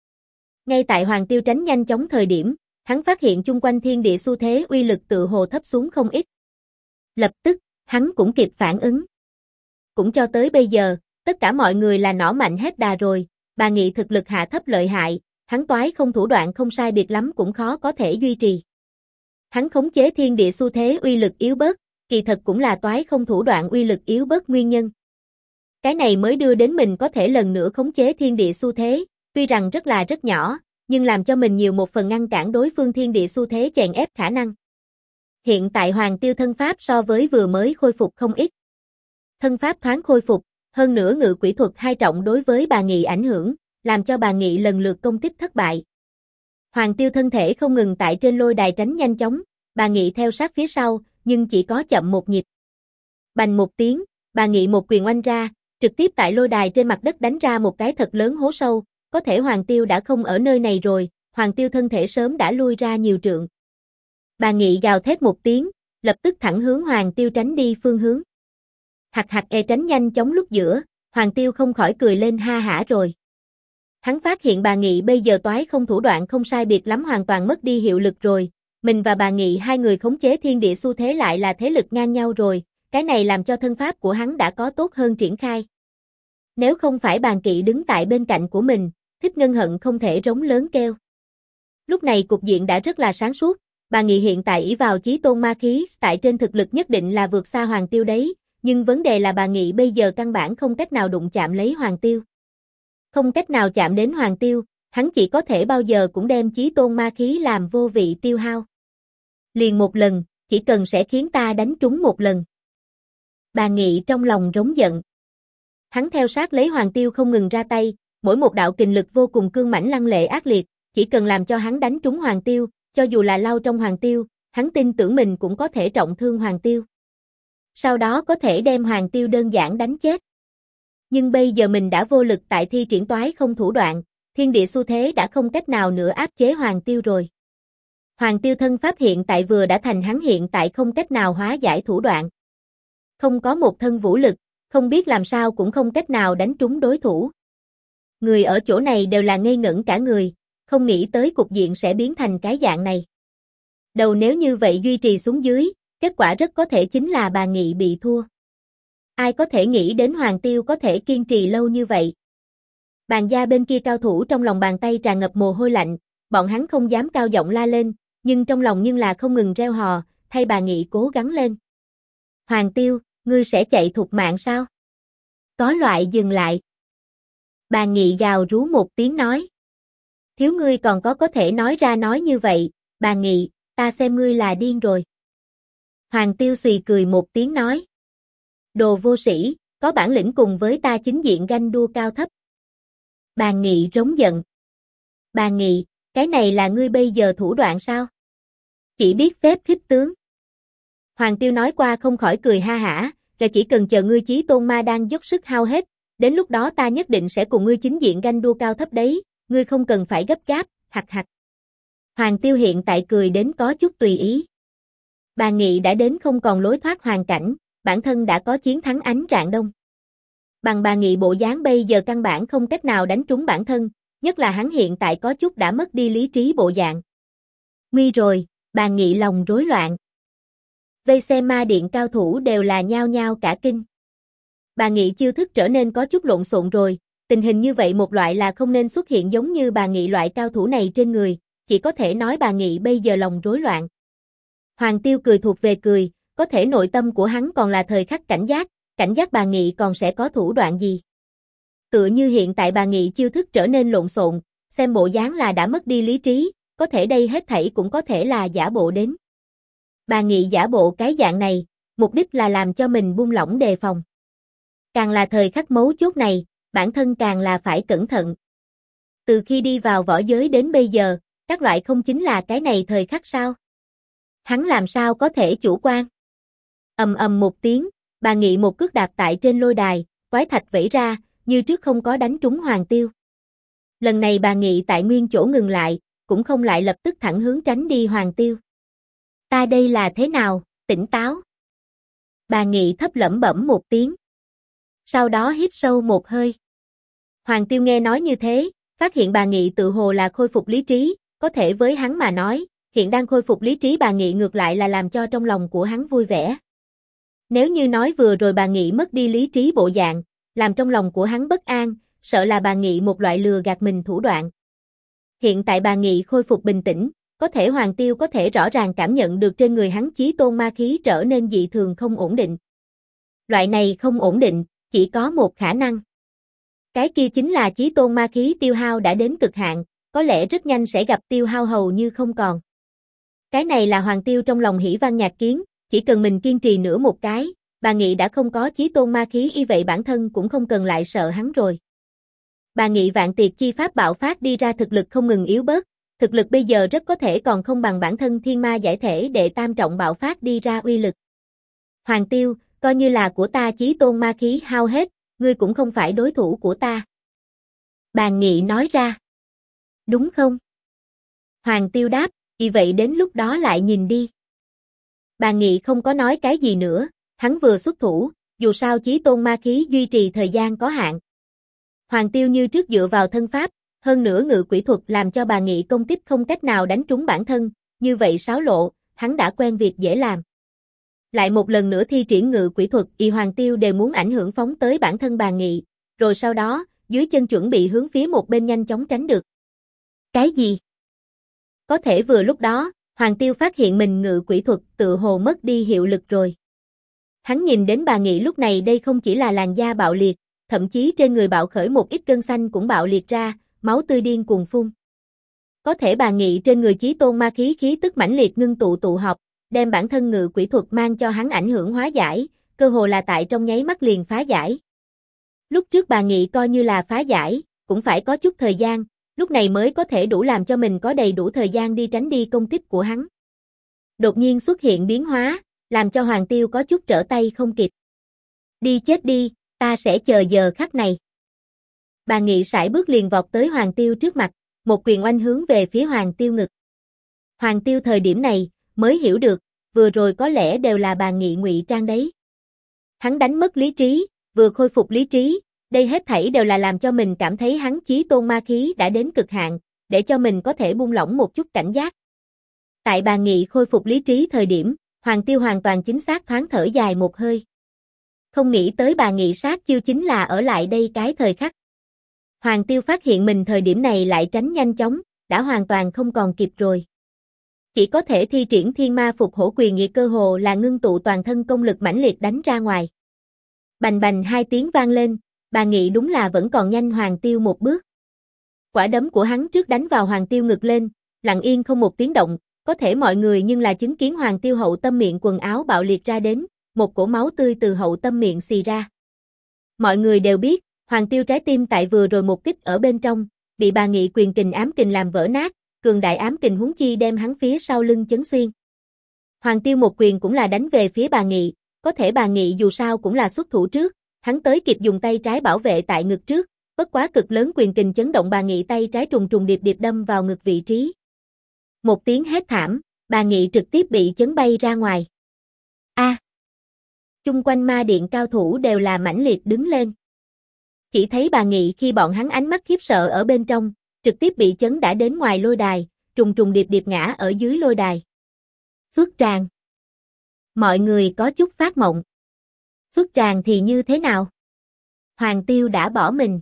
Ngay tại Hoàng Tiêu tránh nhanh chóng thời điểm, hắn phát hiện chung quanh thiên địa xu thế uy lực tự hồ thấp xuống không ít. Lập tức, hắn cũng kịp phản ứng. Cũng cho tới bây giờ, tất cả mọi người là nỏ mạnh hết đà rồi, Bà Nghị thực lực hạ thấp lợi hại, hắn toái không thủ đoạn không sai biệt lắm cũng khó có thể duy trì. Hắn khống chế thiên địa xu thế uy lực yếu bớt, kỳ thật cũng là toái không thủ đoạn uy lực yếu bớt nguyên nhân. Cái này mới đưa đến mình có thể lần nữa khống chế thiên địa xu thế, tuy rằng rất nhỏ, nhưng làm cho mình nhiều một phần ngăn cản đối phương thiên địa xu thế chèn ép khả năng. Hiện tại Hoàng Tiêu thân pháp so với vừa mới khôi phục không ít. Thân pháp thoáng khôi phục, hơn nữa ngự quỷ thuật hai trọng đối với Bà Nghị ảnh hưởng, làm cho Bà Nghị lần lượt công kích thất bại. Hoàng Tiêu thân thể không ngừng tại trên lôi đài tránh nhanh chóng, Bà Nghị theo sát phía sau, nhưng chỉ có chậm một nhịp. Bành một tiếng, Bà Nghị một quyền oanh ra, trực tiếp tại lôi đài trên mặt đất đánh ra một cái thật lớn hố sâu, có thể Hoàng Tiêu đã không ở nơi này rồi, Hoàng Tiêu thân thể sớm đã lui ra nhiều trượng. Bà Nghị gào thét một tiếng, lập tức thẳng hướng Hoàng Tiêu tránh đi phương hướng. Hạc hạc tránh nhanh chóng lúc giữa, Hoàng Tiêu không khỏi cười lên ha hả rồi. Hắn phát hiện Bà Nghị bây giờ toái không thủ đoạn không sai biệt lắm hoàn toàn mất đi hiệu lực rồi, mình và Bà Nghị hai người khống chế thiên địa xu thế lại là thế lực ngang nhau rồi, cái này làm cho thân pháp của hắn đã có tốt hơn triển khai. Nếu không phải Bàn Kỵ đứng tại bên cạnh của mình, Thích Ngân hận không thể rống lớn kêu. Lúc này cục diện đã rất là sáng suốt, Bà Nghị hiện tại ỷ vào chí tôn ma khí, tại trên thực lực nhất định là vượt xa Hoàng Tiêu đấy, nhưng vấn đề là Bà Nghị bây giờ căn bản không cách nào đụng chạm lấy Hoàng Tiêu. Không cách nào chạm đến Hoàng Tiêu, hắn chỉ có thể bao giờ cũng đem chí tôn ma khí làm vô vị tiêu hao. Liền một lần, chỉ cần sẽ khiến ta đánh trúng một lần. Bà Nghị trong lòng rống giận. Hắn theo sát lấy Hoàng Tiêu không ngừng ra tay, mỗi một đạo kình lực vô cùng cương mãnh lăng lệ ác liệt, chỉ cần làm cho hắn đánh trúng Hoàng Tiêu, cho dù là lao trong Hoàng Tiêu, hắn tin tưởng mình cũng có thể trọng thương Hoàng Tiêu. Sau đó có thể đem Hoàng Tiêu đơn giản đánh chết. Nhưng bây giờ mình đã vô lực tại thi triển toái không thủ đoạn, thiên địa xu thế đã không cách nào nữa áp chế Hoàng Tiêu rồi. Hoàng Tiêu thân pháp hiện tại vừa đã thành hắn hiện tại không cách nào hóa giải thủ đoạn. Không có một thân vũ lực, không biết làm sao cũng không cách nào đánh trúng đối thủ. Người ở chỗ này đều là ngây ngẩn cả người, không nghĩ tới cục diện sẽ biến thành cái dạng này. Đầu nếu như vậy duy trì xuống dưới, kết quả rất có thể chính là Bà Nghị bị thua. Ai có thể nghĩ đến Hoàng Tiêu có thể kiên trì lâu như vậy. Bàn gia bên kia cao thủ trong lòng bàn tay tràn ngập mồ hôi lạnh, bọn hắn không dám cao giọng la lên, nhưng trong lòng nhưng là không ngừng reo hò, thay Bà Nghị cố gắng lên. Hoàng Tiêu, ngươi sẽ chạy thục mạng sao? Có loại dừng lại. Bà Nghị gào rú một tiếng nói. Thiếu ngươi còn có thể nói ra nói như vậy, Bà Nghị, ta xem ngươi là điên rồi. Hoàng Tiêu xùy cười một tiếng nói. Đồ vô sĩ, có bản lĩnh cùng với ta chính diện ganh đua cao thấp. Bà Nghị rống giận. Bà Nghị, cái này là ngươi bây giờ thủ đoạn sao? Chỉ biết phép khích tướng. Hoàng Tiêu nói qua không khỏi cười ha hả, là chỉ cần chờ ngươi chí tôn ma đang dốc sức hao hết, đến lúc đó ta nhất định sẽ cùng ngươi chính diện ganh đua cao thấp đấy, ngươi không cần phải gấp gáp, hạc hạc. Hoàng Tiêu hiện tại cười đến có chút tùy ý. Bà Nghị đã đến không còn lối thoát hoàn cảnh, bản thân đã có chiến thắng Ánh Rạng Đông. Bằng Bà Nghị bộ dáng bây giờ căn bản không cách nào đánh trúng bản thân, nhất là hắn hiện tại có chút đã mất đi lý trí bộ dạng. Nguy rồi, Bà Nghị lòng rối loạn. Vây xem ma điện cao thủ đều là nhao nhao cả kinh. Bà Nghị chiêu thức trở nên có chút lộn xộn rồi, tình hình như vậy một loại là không nên xuất hiện giống như Bà Nghị loại cao thủ này trên người, chỉ có thể nói Bà Nghị bây giờ lòng rối loạn. Hoàng Tiêu cười thuộc về cười, có thể nội tâm của hắn còn là thời khắc cảnh giác Bà Nghị còn sẽ có thủ đoạn gì. Tựa như hiện tại Bà Nghị chiêu thức trở nên lộn xộn, xem bộ dáng là đã mất đi lý trí, có thể đây hết thảy cũng có thể là giả bộ đến. Bà Nghị giả bộ cái dạng này, mục đích là làm cho mình buông lỏng đề phòng. Càng là thời khắc mấu chốt này, bản thân càng là phải cẩn thận. Từ khi đi vào võ giới đến bây giờ, các loại không chính là cái này thời khắc sao? Hắn làm sao có thể chủ quan? Ầm ầm một tiếng, bà Nghị một cước đạp tại trên lôi đài, quái thạch vẩy ra, như trước không có đánh trúng Hoàng Tiêu. Lần này bà Nghị tại nguyên chỗ ngừng lại, cũng không lại lập tức thẳng hướng tránh đi Hoàng Tiêu. Ta đây là thế nào, tỉnh táo. Bà Nghị thấp lẩm bẩm một tiếng. Sau đó hít sâu một hơi. Hoàng Tiêu nghe nói như thế, phát hiện bà Nghị tự hồ là khôi phục lý trí, có thể với hắn mà nói, hiện đang khôi phục lý trí bà Nghị ngược lại là làm cho trong lòng của hắn vui vẻ. Nếu như nói vừa rồi bà Nghị mất đi lý trí bộ dạng, làm trong lòng của hắn bất an, sợ là bà Nghị một loại lừa gạt mình thủ đoạn. Hiện tại bà Nghị khôi phục bình tĩnh, có thể Hoàng Tiêu có thể rõ ràng cảm nhận được trên người hắn chí tôn ma khí trở nên dị thường không ổn định. Loại này không ổn định, chỉ có một khả năng. Cái kia chính là chí tôn ma khí tiêu hao đã đến cực hạn, có lẽ rất nhanh sẽ gặp tiêu hao hầu như không còn. Cái này là Hoàng Tiêu trong lòng hỉ văn nhạc kiến, chỉ cần mình kiên trì nữa một cái, bà Nghị đã không có chí tôn ma khí y vậy bản thân cũng không cần lại sợ hắn rồi. Bà Nghị vạn tiệt chi pháp bạo phát đi ra thực lực không ngừng yếu bớt, thực lực bây giờ rất có thể còn không bằng bản thân thiên ma giải thể đệ tam trọng bạo phát đi ra uy lực. Hoàng Tiêu, coi như là của ta chí tôn ma khí hao hết, ngươi cũng không phải đối thủ của ta. Bà Nghị nói ra. Đúng không? Hoàng Tiêu đáp, vì vậy đến lúc đó lại nhìn đi. Bà Nghị không có nói cái gì nữa, hắn vừa xuất thủ, dù sao chí tôn ma khí duy trì thời gian có hạn. Hoàng Tiêu như trước dựa vào thân pháp, hơn nữa ngự quỷ thuật làm cho bà Nghị công kích không cách nào đánh trúng bản thân, như vậy xáo lộ, hắn đã quen việc dễ làm. Lại một lần nữa thi triển ngự quỷ thuật, Hoàng Tiêu đều muốn ảnh hưởng phóng tới bản thân bà Nghị, rồi sau đó, dưới chân chuẩn bị hướng phía một bên nhanh chóng tránh được. Cái gì? Có thể vừa lúc đó, Hoàng Tiêu phát hiện mình ngự quỷ thuật tự hồ mất đi hiệu lực rồi. Hắn nhìn đến bà Nghị lúc này đây không chỉ là làn da bạo liệt, thậm chí trên người bạo khởi một ít gân xanh cũng bạo liệt ra, máu tươi điên cuồng phun. Có thể bà Nghị trên người chí tôn ma khí khí tức mãnh liệt ngưng tụ hợp, đem bản thân ngự quỷ thuật mang cho hắn ảnh hưởng hóa giải, cơ hồ là tại trong nháy mắt liền phá giải. Lúc trước bà Nghị coi như là phá giải, cũng phải có chút thời gian, lúc này mới có thể đủ làm cho mình có đầy đủ thời gian đi tránh đi công kích của hắn. Đột nhiên xuất hiện biến hóa, làm cho Hoàng Tiêu có chút trở tay không kịp. Đi chết đi, ta sẽ chờ giờ khắc này. Bà Nghị sải bước liền vọt tới Hoàng Tiêu trước mặt, một quyền oanh hướng về phía Hoàng Tiêu ngực. Hoàng Tiêu thời điểm này, mới hiểu được, vừa rồi có lẽ đều là bà Nghị ngụy trang đấy. Hắn đánh mất lý trí, vừa khôi phục lý trí, đây hết thảy đều là làm cho mình cảm thấy hắn chí tôn ma khí đã đến cực hạn, để cho mình có thể buông lỏng một chút cảnh giác. Tại bà Nghị khôi phục lý trí thời điểm, Hoàng Tiêu hoàn toàn chính xác thoáng thở dài một hơi. Không nghĩ tới bà Nghị sát chiêu chính là ở lại đây cái thời khắc. Hoàng Tiêu phát hiện mình thời điểm này lại tránh nhanh chóng, đã hoàn toàn không còn kịp rồi. Chỉ có thể thi triển thiên ma phục hổ quyền nghĩa cơ hồ là ngưng tụ toàn thân công lực mãnh liệt đánh ra ngoài. Bành bành hai tiếng vang lên, bà Nghị đúng là vẫn còn nhanh Hoàng Tiêu một bước. Quả đấm của hắn trước đánh vào Hoàng Tiêu ngực lên, lặng yên không một tiếng động, có thể mọi người nhưng là chứng kiến Hoàng Tiêu hậu tâm miệng quần áo bạo liệt ra đến, một cổ máu tươi từ hậu tâm miệng xì ra. Mọi người đều biết, Hoàng Tiêu trái tim tại vừa rồi một kích ở bên trong, bị bà Nghị quyền kình ám kình làm vỡ nát, cường đại ám kình huống chi đem hắn phía sau lưng chấn xuyên. Hoàng Tiêu một quyền cũng là đánh về phía bà Nghị, có thể bà Nghị dù sao cũng là xuất thủ trước, hắn tới kịp dùng tay trái bảo vệ tại ngực trước, bất quá cực lớn quyền kình chấn động bà Nghị tay trái trùng trùng điệp điệp đâm vào ngực vị trí. Một tiếng hét thảm, bà Nghị trực tiếp bị chấn bay ra ngoài. A! Chung quanh ma điện cao thủ đều là mãnh liệt đứng lên. Chỉ thấy bà Nghị khi bọn hắn ánh mắt khiếp sợ ở bên trong, trực tiếp bị chấn đã đến ngoài lôi đài, trùng trùng điệp điệp ngã ở dưới lôi đài. Xuất tràng. Mọi người có chút phát mộng. Xuất tràng thì như thế nào? Hoàng Tiêu đã bỏ mình.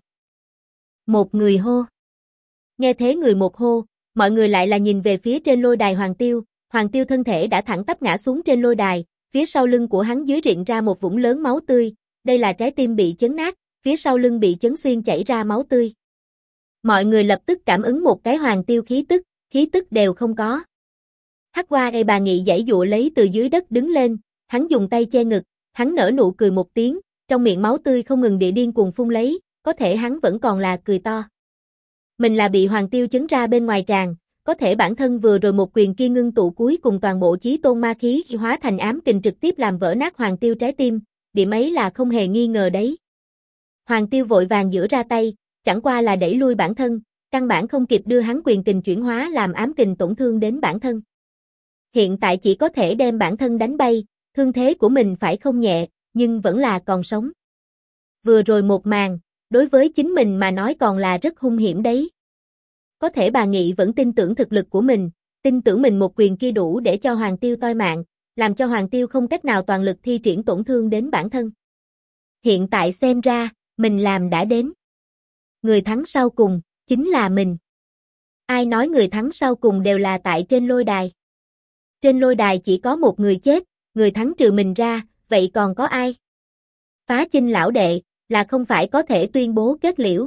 Một người hô. Nghe thế người một hô, mọi người lại là nhìn về phía trên lôi đài Hoàng Tiêu. Hoàng Tiêu thân thể đã thẳng tắp ngã xuống trên lôi đài, phía sau lưng của hắn dưới rịn ra một vũng lớn máu tươi, đây là trái tim bị chấn nát, phía sau lưng bị chấn xuyên chảy ra máu tươi. Mọi người lập tức cảm ứng một cái Hoàng Tiêu khí tức đều không có. Hắc Qua bà Nghị giãy giụa lấy từ dưới đất đứng lên, hắn dùng tay che ngực, hắn nở nụ cười một tiếng, trong miệng máu tươi không ngừng địa điên cuồng phun lấy, có thể hắn vẫn còn là cười to. Mình là bị Hoàng Tiêu chấn ra bên ngoài tràng, có thể bản thân vừa rồi một quyền kia ngưng tụ cuối cùng toàn bộ chí tôn ma khí hóa thành ám kình trực tiếp làm vỡ nát Hoàng Tiêu trái tim, điểm ấy là không hề nghi ngờ đấy. Hoàng Tiêu vội vàng giở ra tay, chẳng qua là đẩy lui bản thân, căn bản không kịp đưa hắn quyền kình chuyển hóa làm ám kình tổn thương đến bản thân. Hiện tại chỉ có thể đem bản thân đánh bay, thương thế của mình phải không nhẹ, nhưng vẫn là còn sống. Vừa rồi một màn, đối với chính mình mà nói còn là rất hung hiểm đấy. Có thể bà Nghị vẫn tin tưởng thực lực của mình, tin tưởng mình một quyền kia đủ để cho Hoàng Tiêu toi mạng, làm cho Hoàng Tiêu không cách nào toàn lực thi triển tổn thương đến bản thân. Hiện tại xem ra, mình làm đã đến. Người thắng sau cùng, chính là mình. Ai nói người thắng sau cùng đều là tại trên lôi đài? Trên lôi đài chỉ có một người chết, người thắng trừ mình ra, vậy còn có ai? Phá Chinh lão đệ, là không phải có thể tuyên bố kết liễu.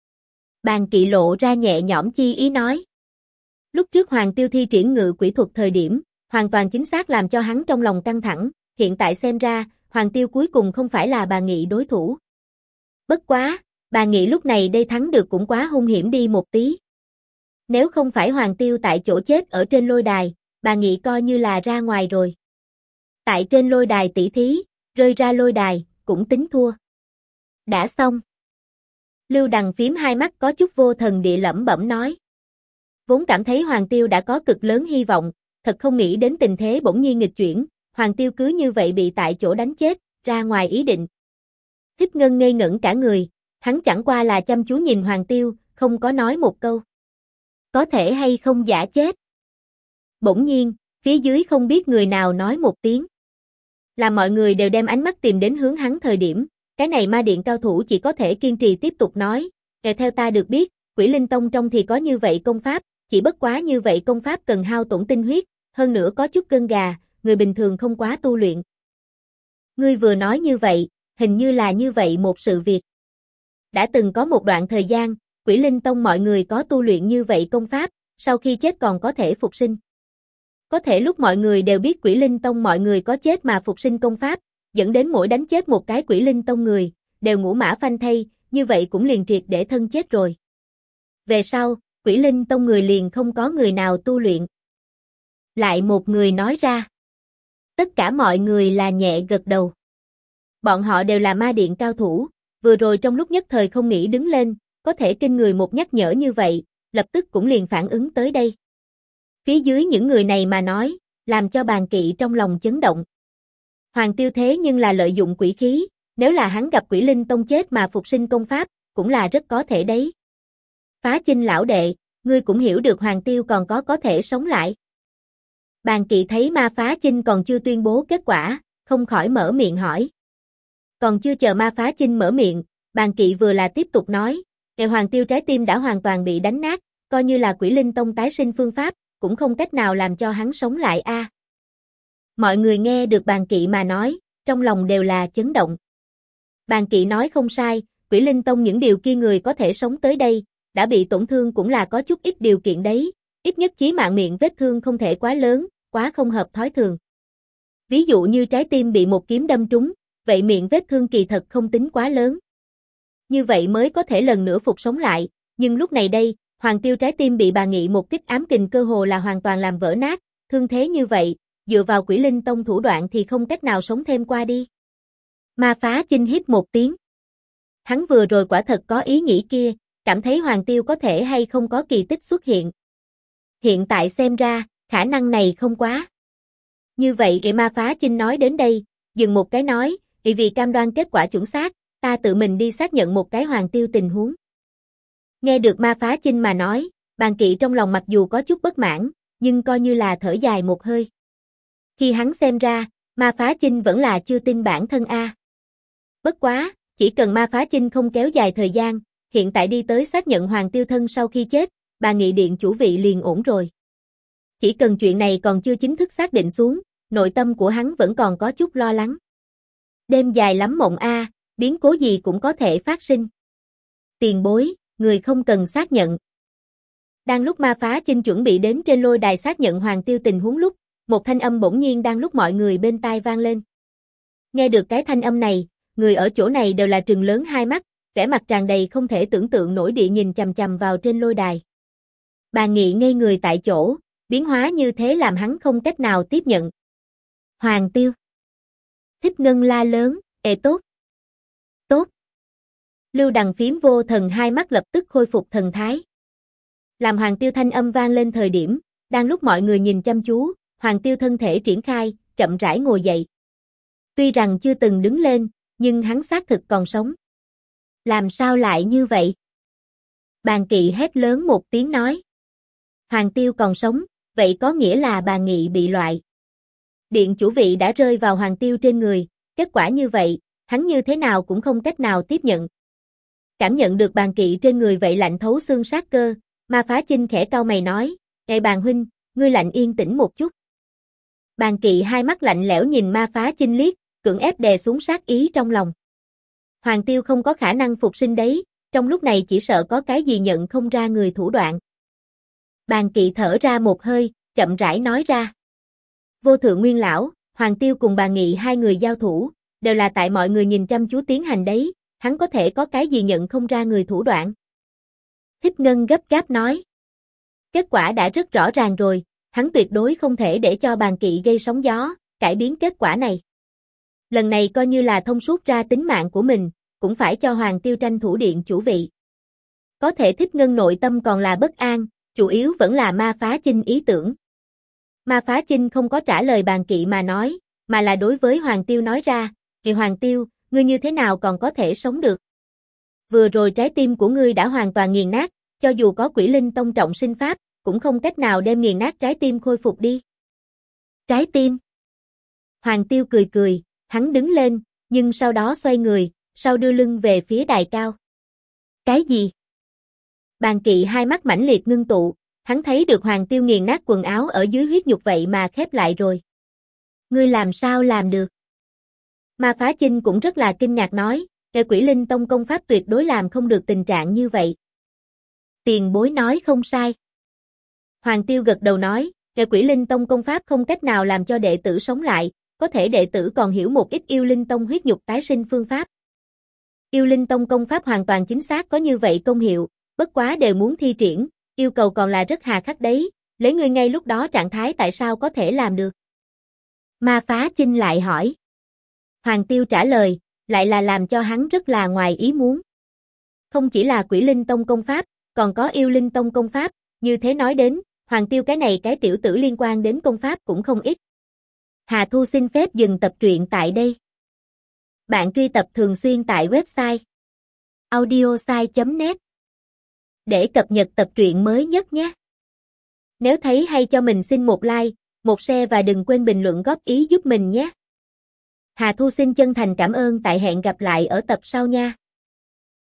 Bàn Kỵ lộ ra nhẹ nhõm chi ý nói. Lúc trước Hoàng Tiêu thi triển ngự quỷ thuật thời điểm, hoàn toàn chính xác làm cho hắn trong lòng căng thẳng, hiện tại xem ra, Hoàng Tiêu cuối cùng không phải là bà Nghị đối thủ. Bất quá, bà Nghị lúc này đây thắng được cũng quá hung hiểm đi một tí. Nếu không phải Hoàng Tiêu tại chỗ chết ở trên lôi đài, bà Nghị coi như là ra ngoài rồi. Tại trên lôi đài tỷ thí, rơi ra lôi đài, cũng tính thua. Đã xong. Lưu Đằng phím hai mắt có chút vô thần địa lẩm bẩm nói. Vốn cảm thấy Hoàng Tiêu đã có cực lớn hy vọng, thật không nghĩ đến tình thế bỗng nhiên nghịch chuyển, Hoàng Tiêu cứ như vậy bị tại chỗ đánh chết, ra ngoài ý định. Thích Ngân ngây ngẩn cả người, hắn chẳng qua là chăm chú nhìn Hoàng Tiêu, không có nói một câu. Có thể hay không giả chết? Bỗng nhiên, phía dưới không biết người nào nói một tiếng. Là mọi người đều đem ánh mắt tìm đến hướng hắn thời điểm, cái này ma điện cao thủ chỉ có thể kiên trì tiếp tục nói, theo ta được biết, Quỷ Linh Tông trong thì có như vậy công pháp, chỉ bất quá như vậy công pháp cần hao tổn tinh huyết, hơn nữa có chút gân gà, người bình thường không quá tu luyện. Ngươi vừa nói như vậy, hình như là như vậy một sự việc. Đã từng có một đoạn thời gian, Quỷ Linh Tông mọi người có tu luyện như vậy công pháp, sau khi chết còn có thể phục sinh. Có thể lúc mọi người đều biết Quỷ Linh Tông mọi người có chết mà phục sinh công pháp, dẫn đến mỗi đánh chết một cái Quỷ Linh Tông người, đều ngũ mã phanh thây, như vậy cũng liền triệt để thân chết rồi. Về sau, Quỷ Linh Tông người liền không có người nào tu luyện. Lại một người nói ra. Tất cả mọi người là nhẹ gật đầu. Bọn họ đều là ma điện cao thủ, vừa rồi trong lúc nhất thời không nghĩ đứng lên, có thể kinh người một nhắc nhở như vậy, lập tức cũng liền phản ứng tới đây. Phía dưới những người này mà nói, làm cho Bàn Kỵ trong lòng chấn động. Hoàng Tiêu thế nhưng là lợi dụng quỷ khí, nếu là hắn gặp Quỷ Linh Tông chết mà phục sinh công pháp, cũng là rất có thể đấy. Phá Chinh lão đệ, ngươi cũng hiểu được Hoàng Tiêu còn có thể sống lại. Bàn Kỵ thấy ma Phá Chinh còn chưa tuyên bố kết quả, không khỏi mở miệng hỏi. Còn chưa chờ ma Phá Chinh mở miệng, Bàn Kỵ vừa là tiếp tục nói, Hoàng Tiêu trái tim đã hoàn toàn bị đánh nát, coi như là Quỷ Linh Tông tái sinh phương pháp, cũng không cách nào làm cho hắn sống lại a. Mọi người nghe được Bàn Kỵ mà nói, trong lòng đều là chấn động. Bàn Kỵ nói không sai, Quỷ Linh Tông những điều kia người có thể sống tới đây, đã bị tổn thương cũng là có chút ít điều kiện đấy, ít nhất chí mạng miệng vết thương không thể quá lớn, quá không hợp thói thường. Ví dụ như trái tim bị một kiếm đâm trúng, vậy miệng vết thương kỳ thật không tính quá lớn. Như vậy mới có thể lần nữa phục sống lại, nhưng lúc này đây, Hoàng Tiêu trái tim bị bà Nghị một kích ám kình cơ hồ là hoàn toàn làm vỡ nát, thương thế như vậy, dựa vào Quỷ Linh Tông thủ đoạn thì không cách nào sống thêm qua đi. Ma Phá Chinh hít một tiếng. Hắn vừa rồi quả thật có ý nghĩ kia, cảm thấy Hoàng Tiêu có thể hay không có kỳ tích xuất hiện. Hiện tại xem ra, khả năng này không quá. Như vậy Ma Phá Chinh nói đến đây, dừng một cái nói, vì cam đoan kết quả chuẩn xác, ta tự mình đi xác nhận một cái Hoàng Tiêu tình huống. Nghe được Ma Phá Chinh mà nói, Bàn Kỵ trong lòng mặc dù có chút bất mãn, nhưng coi như là thở dài một hơi. Khi hắn xem ra, Ma Phá Chinh vẫn là chưa tin bản thân a. Bất quá, chỉ cần Ma Phá Chinh không kéo dài thời gian, hiện tại đi tới xác nhận Hoàng Tiêu thân sau khi chết, bà Nghị điện chủ vị liền ổn rồi. Chỉ cần chuyện này còn chưa chính thức xác định xuống, nội tâm của hắn vẫn còn có chút lo lắng. Đêm dài lắm mộng a, biến cố gì cũng có thể phát sinh. Tiền bối, người không cần xác nhận. Đang lúc Ma Phá Chinh chuẩn bị đến trên lôi đài xác nhận Hoàng Tiêu tình huống lúc, một thanh âm bỗng nhiên đang lúc mọi người bên tai vang lên. Nghe được cái thanh âm này, người ở chỗ này đều là trừng lớn hai mắt, vẻ mặt tràn đầy không thể tưởng tượng nổi địa nhìn chằm chằm vào trên lôi đài. Bàn Nghị ngây người tại chỗ, biến hóa như thế làm hắn không cách nào tiếp nhận. Hoàng Tiêu. Thích Ngân la lớn, tốt. Tốt. Lưu Đằng phím vô thần hai mắt lập tức khôi phục thần thái. Làm Hoàng Tiêu thanh âm vang lên thời điểm, đang lúc mọi người nhìn chăm chú, Hoàng Tiêu thân thể triển khai, chậm rãi ngồi dậy. Tuy rằng chưa từng đứng lên, nhưng hắn xác thực còn sống. Làm sao lại như vậy? Bàn Kỵ hét lớn một tiếng nói. Hoàng Tiêu còn sống, vậy có nghĩa là Bàn Nghị bị loại. Điện chủ vị đã rơi vào Hoàng Tiêu trên người, kết quả như vậy, hắn như thế nào cũng không cách nào tiếp nhận. Cảm nhận được Bàn Kỵ trên người vậy lạnh thấu xương sát cơ, Ma Phá Chinh khẽ cau mày nói, Bàn huynh, ngươi lạnh yên tĩnh một chút. Bàn Kỵ hai mắt lạnh lẽo nhìn Ma Phá Chinh liếc, cưỡng ép đè xuống sát ý trong lòng. Hoàng Tiêu không có khả năng phục sinh đấy, trong lúc này chỉ sợ có cái gì nhận không ra người thủ đoạn. Bàn Kỵ thở ra một hơi, chậm rãi nói ra. Vô Thượng Nguyên Lão, Hoàng Tiêu cùng Bàn Nghị hai người giao thủ, đều là tại mọi người nhìn chăm chú tiến hành đấy, hắn có thể có cái gì nhận không ra người thủ đoạn. Thích Ngân gấp gáp nói. Kết quả đã rất rõ ràng rồi, hắn tuyệt đối không thể để cho Bàn Kỵ gây sóng gió, cải biến kết quả này. Lần này coi như là thông suốt ra tính mạng của mình, cũng phải cho Hoàng Tiêu tranh thủ điện chủ vị. Có thể Thích Ngân nội tâm còn là bất an, chủ yếu vẫn là Ma Phá Chinh ý tưởng. Ma Phá Chinh không có trả lời Bàn Kỵ mà nói, mà là đối với Hoàng Tiêu nói ra, Hoàng Tiêu, ngươi như thế nào còn có thể sống được? Vừa rồi trái tim của ngươi đã hoàn toàn nghiền nát, cho dù có Quỷ Linh Tông trọng sinh pháp, cũng không cách nào đem nghiền nát trái tim khôi phục đi. Trái tim? Hoàng Tiêu cười cười, hắn đứng lên, nhưng sau đó xoay người, sau đưa lưng về phía đài cao. Cái gì? Bàn Kỵ hai mắt mãnh liệt ngưng tụ, hắn thấy được Hoàng Tiêu nghiền nát quần áo ở dưới huyết nhục vậy mà khép lại rồi. Ngươi làm sao làm được? Ma Phá Chinh cũng rất là kinh ngạc nói, Quỷ Linh Tông công pháp tuyệt đối làm không được tình trạng như vậy. Tiền bối nói không sai. Hoàng Tiêu gật đầu nói, Quỷ Linh Tông công pháp không cách nào làm cho đệ tử sống lại, có thể đệ tử còn hiểu một ít Yêu Linh Tông huyết nhục tái sinh phương pháp. Yêu Linh Tông công pháp hoàn toàn chính xác có như vậy công hiệu, bất quá đều muốn thi triển, yêu cầu còn là rất hà khắc đấy, lấy ngươi ngay lúc đó trạng thái tại sao có thể làm được? Ma Phá Chinh lại hỏi. Hoàng Tiêu trả lời, lại là làm cho hắn rất là ngoài ý muốn. Không chỉ là Quỷ Linh Tông công pháp, còn có Yêu Linh Tông công pháp, như thế nói đến, Hoàng Tiêu cái này cái tiểu tử liên quan đến công pháp cũng không ít. Hà Thu xin phép dừng tập truyện tại đây. Bạn truy tập thường xuyên tại website audiosai.net để cập nhật tập truyện mới nhất nhé. Nếu thấy hay cho mình xin một like, một share và đừng quên bình luận góp ý giúp mình nhé. Hà Thu xin chân thành cảm ơn, tại hẹn gặp lại ở tập sau nha.